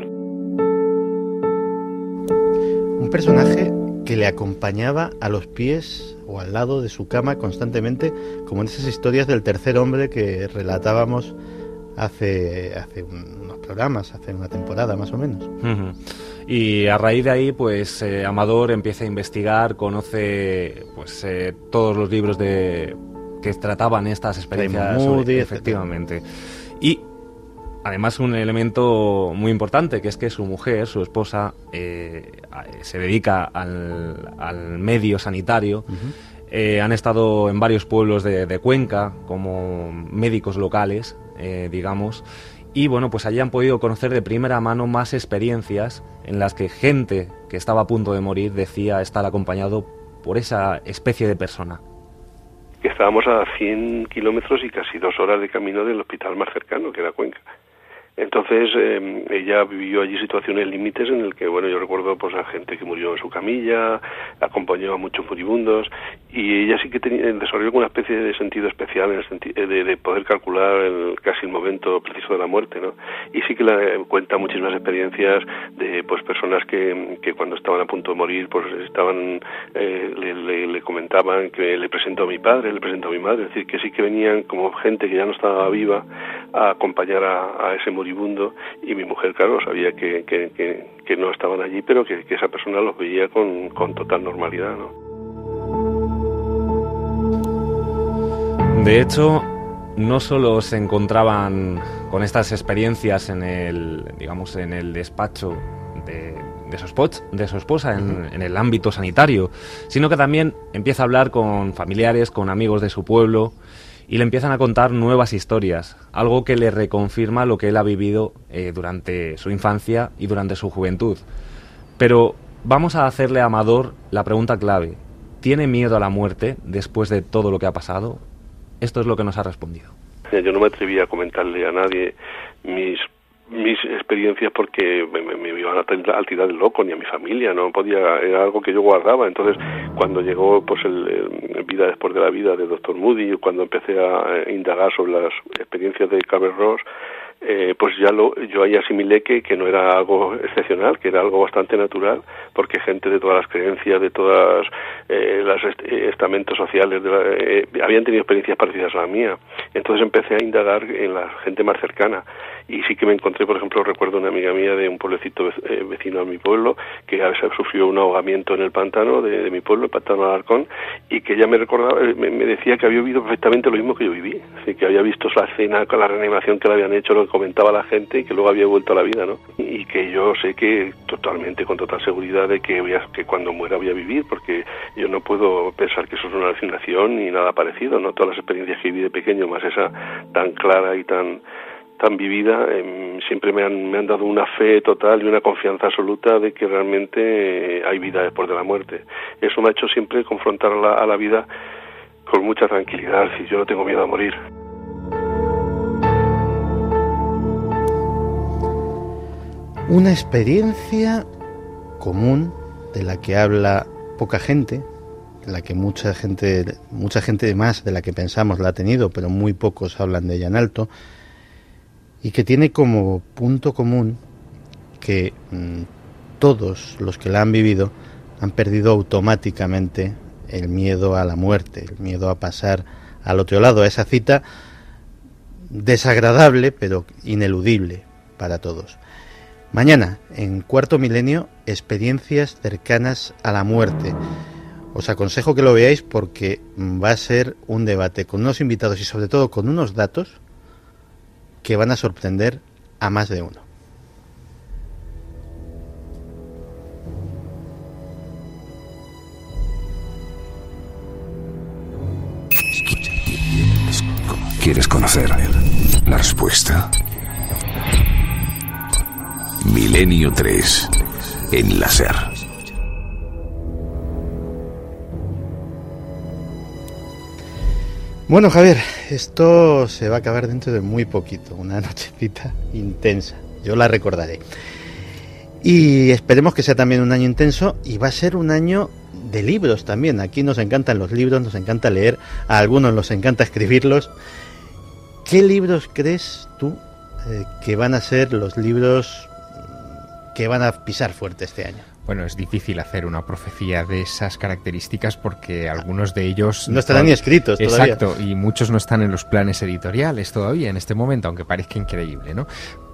Speaker 2: Un personaje que le acompañaba a los pies o al lado de su cama constantemente, como en esas historias del tercer hombre que relatábamos hace hace unos programas, hace una temporada más o menos.
Speaker 3: Uh-huh. Y a raíz de ahí, pues eh, Amador empieza a investigar, conoce pues eh, todos los libros de que trataban estas experiencias,
Speaker 2: Moody,
Speaker 3: sobre, efectivamente. Y además un elemento muy importante, que es que su mujer, su esposa, eh, se dedica al, al medio sanitario. Uh-huh. Eh, han estado en varios pueblos de, de Cuenca como médicos locales, eh, digamos, y bueno, pues allí han podido conocer de primera mano más experiencias en las que gente que estaba a punto de morir decía estar acompañado por esa especie de persona.
Speaker 14: Que estábamos a cien kilómetros y casi dos horas de camino del hospital más cercano, que era Cuenca. Entonces eh, ella vivió allí situaciones límites en el que, bueno, yo recuerdo pues a gente que murió en su camilla, acompañó a muchos moribundos, y ella sí que tenía, desarrolló una especie de sentido especial en el senti- de, de poder calcular el, casi el momento preciso de la muerte, ¿no? Y sí que la, cuenta muchísimas experiencias de pues personas que, que cuando estaban a punto de morir pues estaban eh, le, le, le comentaban que le presentó a mi padre, le presentó a mi madre, es decir, que sí que venían como gente que ya no estaba viva a acompañar a, a ese moribundo. Y mi mujer, claro, sabía que, que, que, que no estaban allí, pero que, que esa persona los veía con, con total normalidad, ¿no?
Speaker 3: De hecho, no solo se encontraban con estas experiencias en el, digamos, en el despacho de, de, su, esposa, de su esposa, en, en el ámbito sanitario, sino que también empieza a hablar con familiares, con amigos de su pueblo, y le empiezan a contar nuevas historias, algo que le reconfirma lo que él ha vivido eh, durante su infancia y durante su juventud. Pero vamos a hacerle a Amador la pregunta clave. ¿Tiene miedo a la muerte después de todo lo que ha pasado? Esto es lo que nos ha respondido.
Speaker 14: Yo no me atreví a comentarle a nadie mis mis experiencias porque me, me, me iban a tirar del loco, ni a mi familia, no podía, era algo que yo guardaba. Entonces, cuando llegó pues el, el Vida después de la vida de doctor Moody, cuando empecé a indagar sobre las experiencias de Cabell-Ross, eh, pues ya lo, yo ahí asimilé que, que no era algo excepcional, que era algo bastante natural, porque gente de todas las creencias, de todas eh, los est estamentos sociales, de la, eh, habían tenido experiencias parecidas a la mía. Entonces empecé a indagar en la gente más cercana, y sí que me encontré, por ejemplo, recuerdo una amiga mía de un pueblecito eh, vecino a mi pueblo, que a veces sufrió un ahogamiento en el pantano de, de mi pueblo, el pantano de Alarcón, y que ella me recordaba, me, me decía que había vivido perfectamente lo mismo que yo viví, así que había visto la escena con la reanimación que le habían hecho, lo que comentaba la gente, y que luego había vuelto a la vida, ¿no? Y que yo sé que totalmente, con total seguridad, de que, voy a, que cuando muera voy a vivir, porque yo no puedo pensar que eso es una alucinación ni nada parecido, ¿no? Todas las experiencias que viví de pequeño, más esa tan clara y tan tan vivida, eh, siempre me han, me han dado una fe total y una confianza absoluta de que realmente eh, hay vida después de la muerte. Eso me ha hecho siempre confrontar a la, a la vida con mucha tranquilidad, y yo no tengo miedo a morir.
Speaker 2: Una experiencia común de la que habla poca gente, de la que mucha gente, mucha gente más de la que pensamos la ha tenido, pero muy pocos hablan de ella en alto, y que tiene como punto común que mmm, todos los que la han vivido han perdido automáticamente el miedo a la muerte, el miedo a pasar al otro lado, a esa cita desagradable pero ineludible para todos. Mañana, en Cuarto Milenio, experiencias cercanas a la muerte. Os aconsejo que lo veáis porque va a ser un debate con unos invitados y sobre todo con unos datos que van a sorprender a más de uno.
Speaker 1: ¿Quieres conocer la respuesta? Milenio tres en la SER.
Speaker 2: Bueno, Javier, esto se va a acabar dentro de muy poquito, una nochecita intensa, yo la recordaré. Y esperemos que sea también un año intenso, y va a ser un año de libros también. Aquí nos encantan los libros, nos encanta leer, a algunos nos encanta escribirlos. ¿Qué libros crees tú eh, que van a ser los libros que van a pisar fuerte este año?
Speaker 4: Bueno, es difícil hacer una profecía de esas características porque algunos de ellos...
Speaker 2: No estarán ni escritos todavía.
Speaker 4: Exacto, y muchos no están en los planes editoriales todavía en este momento, aunque parezca increíble, ¿no?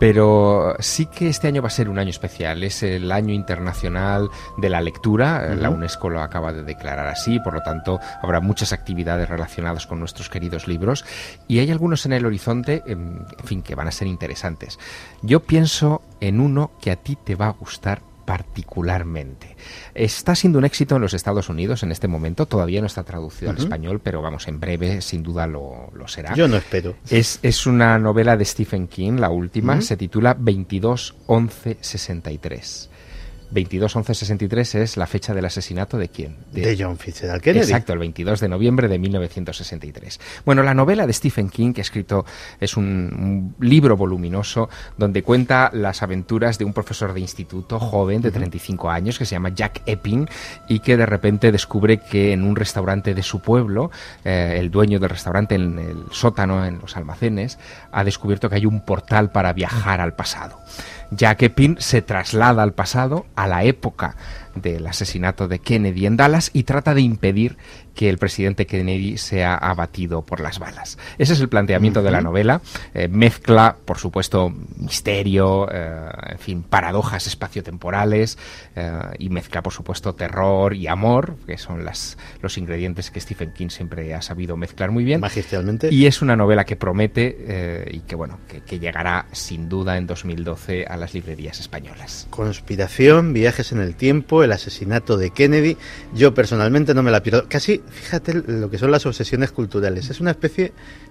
Speaker 4: Pero sí que este año va a ser un año especial, es el año internacional de la lectura, uh-huh. La UNESCO lo acaba de declarar así, por lo tanto habrá muchas actividades relacionadas con nuestros queridos libros, y hay algunos en el horizonte, en fin, que van a ser interesantes. Yo pienso en uno que a ti te va a gustar particularmente. Está siendo un éxito en los Estados Unidos en este momento, todavía no está traducido uh-huh. al español, pero vamos, en breve sin duda lo, lo será.
Speaker 2: Yo no espero.
Speaker 4: Es, es una novela de Stephen King, la última, uh-huh. se titula veintidós once sesenta y tres. veintidós once sesenta y tres es la fecha del asesinato de quién?
Speaker 2: De, de John Fitzgerald Kennedy.
Speaker 4: Exacto, el veintidós de noviembre de mil novecientos sesenta y tres. Bueno, la novela de Stephen King que ha escrito es un, un libro voluminoso donde cuenta las aventuras de un profesor de instituto joven de treinta y cinco años que se llama Jack Epping y que de repente descubre que en un restaurante de su pueblo, eh, el dueño del restaurante en el sótano, en los almacenes, ha descubierto que hay un portal para viajar al pasado. Jack Epping se traslada al pasado, a la época del asesinato de Kennedy en Dallas, y trata de impedir que el presidente Kennedy sea abatido por las balas. Ese es el planteamiento uh-huh. de la novela. Eh, mezcla, por supuesto, misterio, eh, en fin, paradojas espaciotemporales, eh, y mezcla, por supuesto, terror y amor, que son las, los ingredientes que Stephen King siempre ha sabido mezclar muy bien.
Speaker 2: Magistralmente.
Speaker 4: Y es una novela que promete eh, y que, bueno, que, que llegará sin duda en dos mil doce a las librerías españolas.
Speaker 2: Conspiración, viajes en el tiempo, el asesinato de Kennedy. Yo personalmente no me la pierdo. Casi, fíjate lo que son las obsesiones culturales. Es una especie,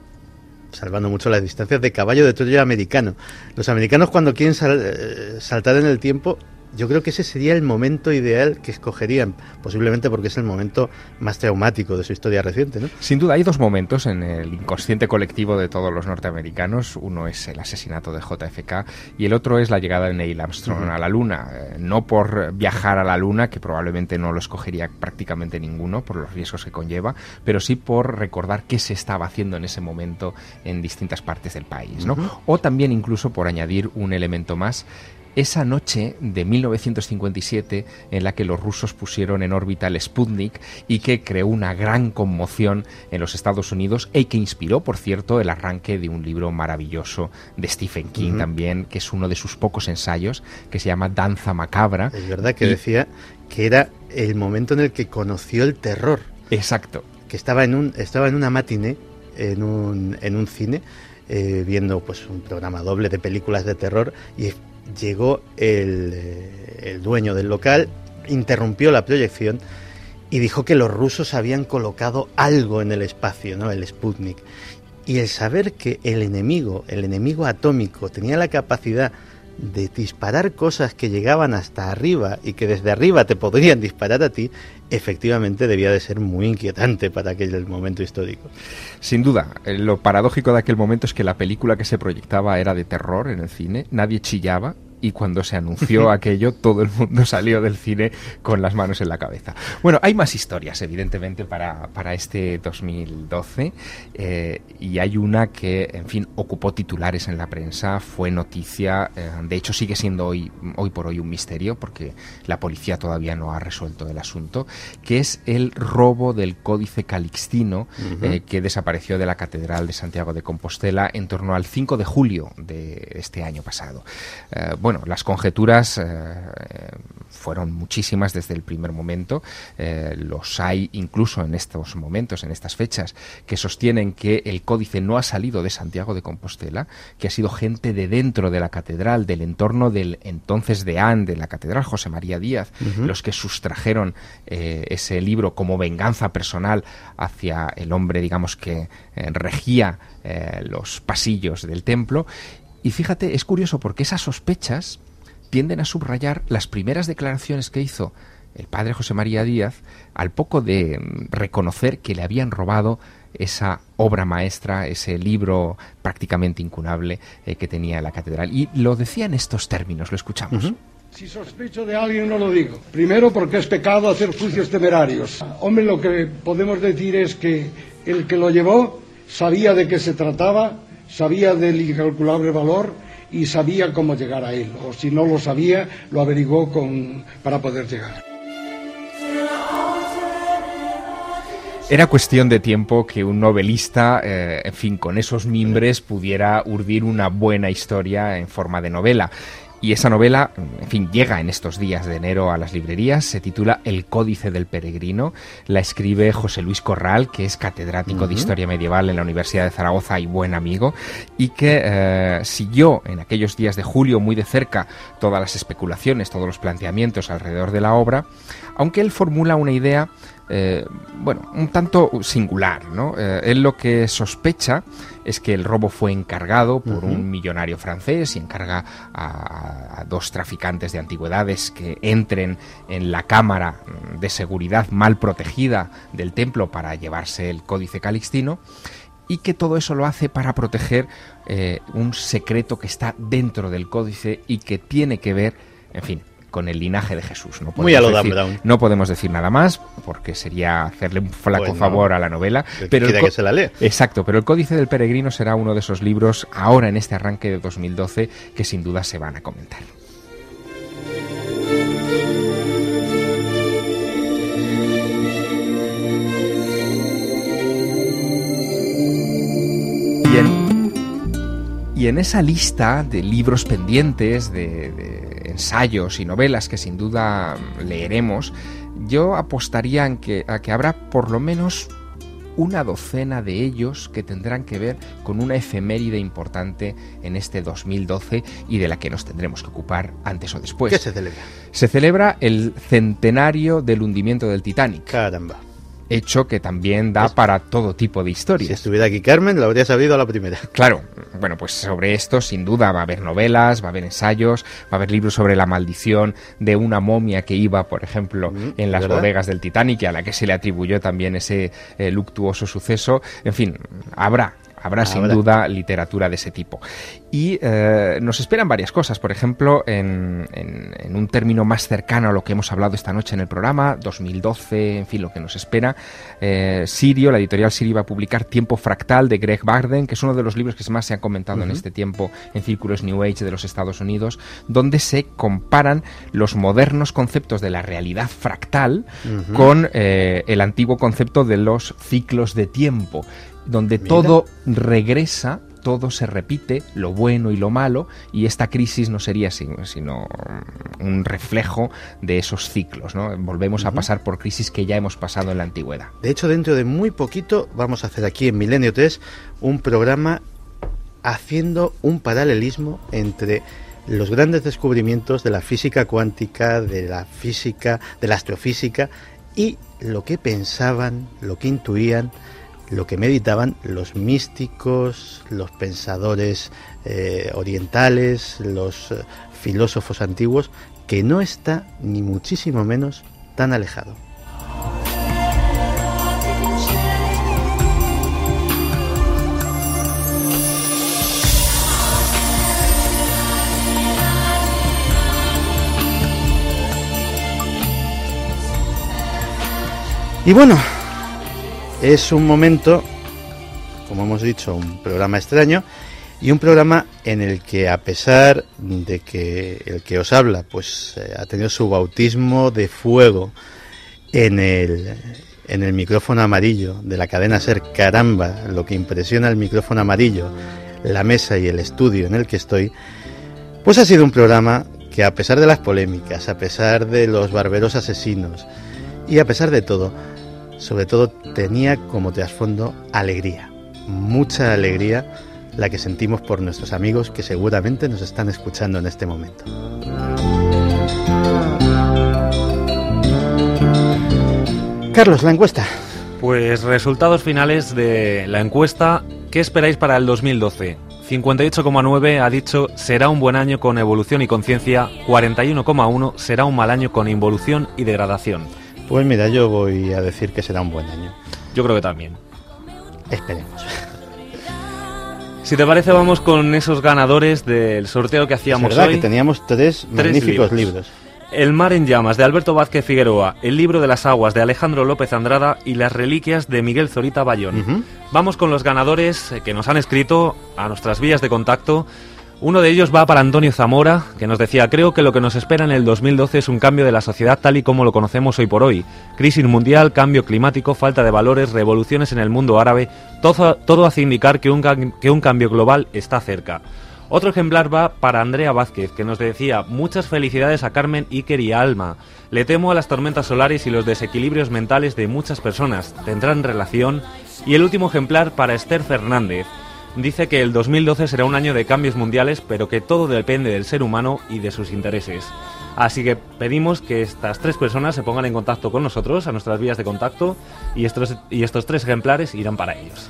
Speaker 2: salvando mucho las distancias, de caballo de Troya americano. Los americanos, cuando quieren sal, saltar en el tiempo, yo creo que ese sería el momento ideal que escogerían, posiblemente porque es el momento más traumático de su historia reciente, ¿no?
Speaker 4: Sin duda hay dos momentos en el inconsciente colectivo de todos los norteamericanos. Uno es el asesinato de J F K y el otro es la llegada de Neil Armstrong uh-huh. a la Luna. Eh, no por viajar a la Luna, que probablemente no lo escogería prácticamente ninguno por los riesgos que conlleva, pero sí por recordar qué se estaba haciendo en ese momento en distintas partes del país, ¿no? Uh-huh. O también incluso por añadir un elemento más, esa noche de mil novecientos cincuenta y siete en la que los rusos pusieron en órbita el Sputnik y que creó una gran conmoción en los Estados Unidos y que inspiró, por cierto, el arranque de un libro maravilloso de Stephen King uh-huh. también, que es uno de sus pocos ensayos, que se llama Danza Macabra.
Speaker 2: Es verdad que
Speaker 4: y...
Speaker 2: decía que era el momento en el que conoció el terror.
Speaker 4: Exacto.
Speaker 2: Que estaba en un estaba en una matiné, en un, en un cine, eh, viendo pues un programa doble de películas de terror, y llegó el, el dueño del local, interrumpió la proyección y dijo que los rusos habían colocado algo en el espacio, ¿no? El Sputnik. Y el saber que el enemigo, el enemigo atómico, tenía la capacidad de disparar cosas que llegaban hasta arriba y que desde arriba te podrían disparar a ti, efectivamente debía de ser muy inquietante para aquel momento histórico.
Speaker 4: Sin duda, lo paradójico de aquel momento es que la película que se proyectaba era de terror en el cine, nadie chillaba, y cuando se anunció aquello, todo el mundo salió del cine con las manos en la cabeza. Bueno, hay más historias, evidentemente, para, para este dos mil doce, eh, y hay una que, en fin, ocupó titulares en la prensa, fue noticia, eh, de hecho sigue siendo hoy, hoy por hoy un misterio, porque la policía todavía no ha resuelto el asunto, que es el robo del Códice Calixtino, uh-huh. eh, que desapareció de la Catedral de Santiago de Compostela en torno al cinco de julio de este año pasado. Eh, bueno, Bueno, las conjeturas eh, fueron muchísimas desde el primer momento. Eh, los hay incluso en estos momentos, en estas fechas, que sostienen que el códice no ha salido de Santiago de Compostela, que ha sido gente de dentro de la catedral, del entorno del entonces deán de la catedral, José María Díaz, uh-huh. los que sustrajeron eh, ese libro como venganza personal hacia el hombre, digamos, que eh, regía eh, los pasillos del templo. Y fíjate, es curioso porque esas sospechas tienden a subrayar las primeras declaraciones que hizo el padre José María Díaz al poco de reconocer que le habían robado esa obra maestra, ese libro prácticamente incunable eh, que tenía la catedral. Y lo decía en estos términos, lo escuchamos. Uh-huh.
Speaker 15: Si sospecho de alguien no lo digo. Primero porque es pecado hacer juicios temerarios. Hombre, lo que podemos decir es que el que lo llevó sabía de qué se trataba, sabía del incalculable valor y sabía cómo llegar a él, o si no lo sabía, lo averiguó con, para poder llegar.
Speaker 4: Era cuestión de tiempo que un novelista, eh, en fin, con esos mimbres pudiera urdir una buena historia en forma de novela. Y esa novela, en fin, llega en estos días de enero a las librerías, se titula El Códice del Peregrino, la escribe José Luis Corral, que es catedrático uh-huh. de Historia Medieval en la Universidad de Zaragoza y buen amigo, y que eh, siguió en aquellos días de julio muy de cerca todas las especulaciones, todos los planteamientos alrededor de la obra, aunque él formula una idea, eh, bueno, un tanto singular, ¿no? Eh, él lo que sospecha es que el robo fue encargado por uh-huh. un millonario francés y encarga a, a dos traficantes de antigüedades que entren en la cámara de seguridad mal protegida del templo para llevarse el Códice Calixtino, y que todo eso lo hace para proteger eh, un secreto que está dentro del códice y que tiene que ver, en fin, con el linaje de Jesús. No
Speaker 2: Muy a lo Dan
Speaker 4: decir,
Speaker 2: Brown.
Speaker 4: No podemos decir nada más, porque sería hacerle un flaco bueno, favor a la novela.
Speaker 2: Pero el, que se la lea.
Speaker 4: Exacto, pero el Códice del Peregrino será uno de esos libros, ahora en este arranque de dos mil doce, que sin duda se van a comentar. Bien. Y en esa lista de libros pendientes, de... de ensayos y novelas que sin duda leeremos, yo apostaría en que, a que habrá por lo menos una docena de ellos que tendrán que ver con una efeméride importante en este dos mil doce y de la que nos tendremos que ocupar antes o después.
Speaker 2: ¿Qué se celebra?
Speaker 4: Se celebra el centenario del hundimiento del Titanic.
Speaker 2: Caramba.
Speaker 4: Hecho que también da para todo tipo de historias.
Speaker 2: Si estuviera aquí Carmen, lo habría sabido a la primera.
Speaker 4: Claro, bueno, pues sobre esto sin duda va a haber novelas, va a haber ensayos, va a haber libros sobre la maldición de una momia que iba, por ejemplo, mm, en las ¿verdad? bodegas del Titanic, y a la que se le atribuyó también ese eh, luctuoso suceso. En fin, habrá... Habrá sin Habrá. duda literatura de ese tipo. Y eh, nos esperan varias cosas. Por ejemplo, en, en, en un término más cercano a lo que hemos hablado esta noche en el programa, dos mil doce, en fin, lo que nos espera. Eh, Sirio, la editorial Sirio va a publicar Tiempo Fractal de Greg Barden, que es uno de los libros que más se han comentado uh-huh. en este tiempo en círculos New Age de los Estados Unidos, donde se comparan los modernos conceptos de la realidad fractal uh-huh. con eh, el antiguo concepto de los ciclos de tiempo, donde Mira. todo regresa, todo se repite, lo bueno y lo malo, y esta crisis no sería sino, sino un reflejo de esos ciclos, ¿no? Volvemos uh-huh. a pasar por crisis que ya hemos pasado en la antigüedad.
Speaker 2: De hecho, dentro de muy poquito vamos a hacer aquí en Milenio tres un programa haciendo un paralelismo entre los grandes descubrimientos de la física cuántica, de la física, de la astrofísica, y lo que pensaban, lo que intuían lo que meditaban los místicos, los pensadores eh, orientales, los eh, filósofos antiguos, que no está ni muchísimo menos tan alejado. Y bueno, es un momento, como hemos dicho, un programa extraño y un programa en el que, a pesar de que el que os habla pues eh, ha tenido su bautismo de fuego en el, en el micrófono amarillo de la cadena SER, caramba, lo que impresiona el micrófono amarillo, la mesa y el estudio en el que estoy, pues ha sido un programa que, a pesar de las polémicas, a pesar de los barberos asesinos y a pesar de todo, sobre todo tenía como trasfondo alegría, mucha alegría, la que sentimos por nuestros amigos que seguramente nos están escuchando en este momento. Carlos, la encuesta.
Speaker 3: Pues resultados finales de la encuesta. ¿Qué esperáis para el dos mil doce? cincuenta y ocho coma nueve ha dicho será un buen año con evolución y conciencia, cuarenta y uno coma uno será un mal año con involución y degradación.
Speaker 2: Pues mira, yo voy a decir que será un buen año.
Speaker 3: Yo creo que también.
Speaker 2: Esperemos.
Speaker 3: Si te parece, vamos con esos ganadores del sorteo que hacíamos
Speaker 2: es verdad
Speaker 3: hoy.
Speaker 2: Que teníamos tres, tres magníficos libros. libros.
Speaker 3: El mar en llamas, de Alberto Vázquez Figueroa, El libro de las aguas, de Alejandro López Andrada, y Las reliquias, de Miguel Zorita Bayón. Uh-huh. Vamos con los ganadores que nos han escrito a nuestras vías de contacto. Uno de ellos va para Antonio Zamora, que nos decía: creo que lo que nos espera en el dos mil doce es un cambio de la sociedad tal y como lo conocemos hoy por hoy. Crisis mundial, cambio climático, falta de valores, revoluciones en el mundo árabe, todo, todo hace indicar que un, que un cambio global está cerca. Otro ejemplar va para Andrea Vázquez, que nos decía: muchas felicidades a Carmen, Iker y a Alma. Le temo a las tormentas solares y los desequilibrios mentales de muchas personas. Tendrán relación. Y el último ejemplar para Esther Fernández. Dice que el dos mil doce será un año de cambios mundiales, pero que todo depende del ser humano y de sus intereses. Así que pedimos que estas tres personas se pongan en contacto con nosotros, a nuestras vías de contacto, y estos, y estos tres ejemplares irán para ellos.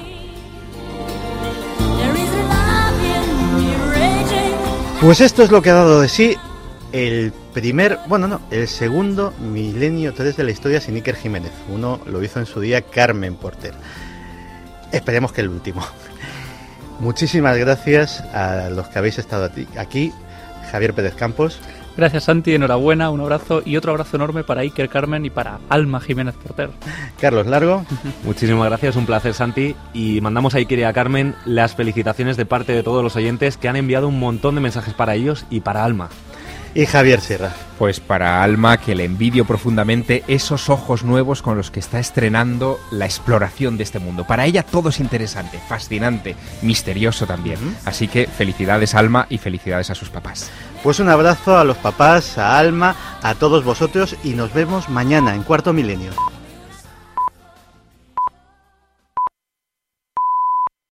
Speaker 2: Pues esto es lo que ha dado de sí el primer, bueno no, el segundo Milenio tres de la historia sin Iker Jiménez. Uno lo hizo en su día Carmen Porter. Esperemos que el último. Muchísimas gracias a los que habéis estado aquí. Javier Pérez Campos.
Speaker 6: Gracias, Santi, enhorabuena, un abrazo y otro abrazo enorme para Iker, Carmen y para Alma Jiménez Porter.
Speaker 2: Carlos Largo.
Speaker 3: Muchísimas gracias, un placer, Santi, y mandamos a Iker y a Carmen las felicitaciones de parte de todos los oyentes que han enviado un montón de mensajes para ellos y para Alma.
Speaker 2: Y Javier Sierra.
Speaker 4: Pues para Alma, que le envidio profundamente esos ojos nuevos con los que está estrenando la exploración de este mundo. Para ella todo es interesante, fascinante, misterioso también. Uh-huh. Así que felicidades, Alma, y felicidades a sus papás.
Speaker 2: Pues un abrazo a los papás, a Alma, a todos vosotros, y nos vemos mañana en Cuarto Milenio.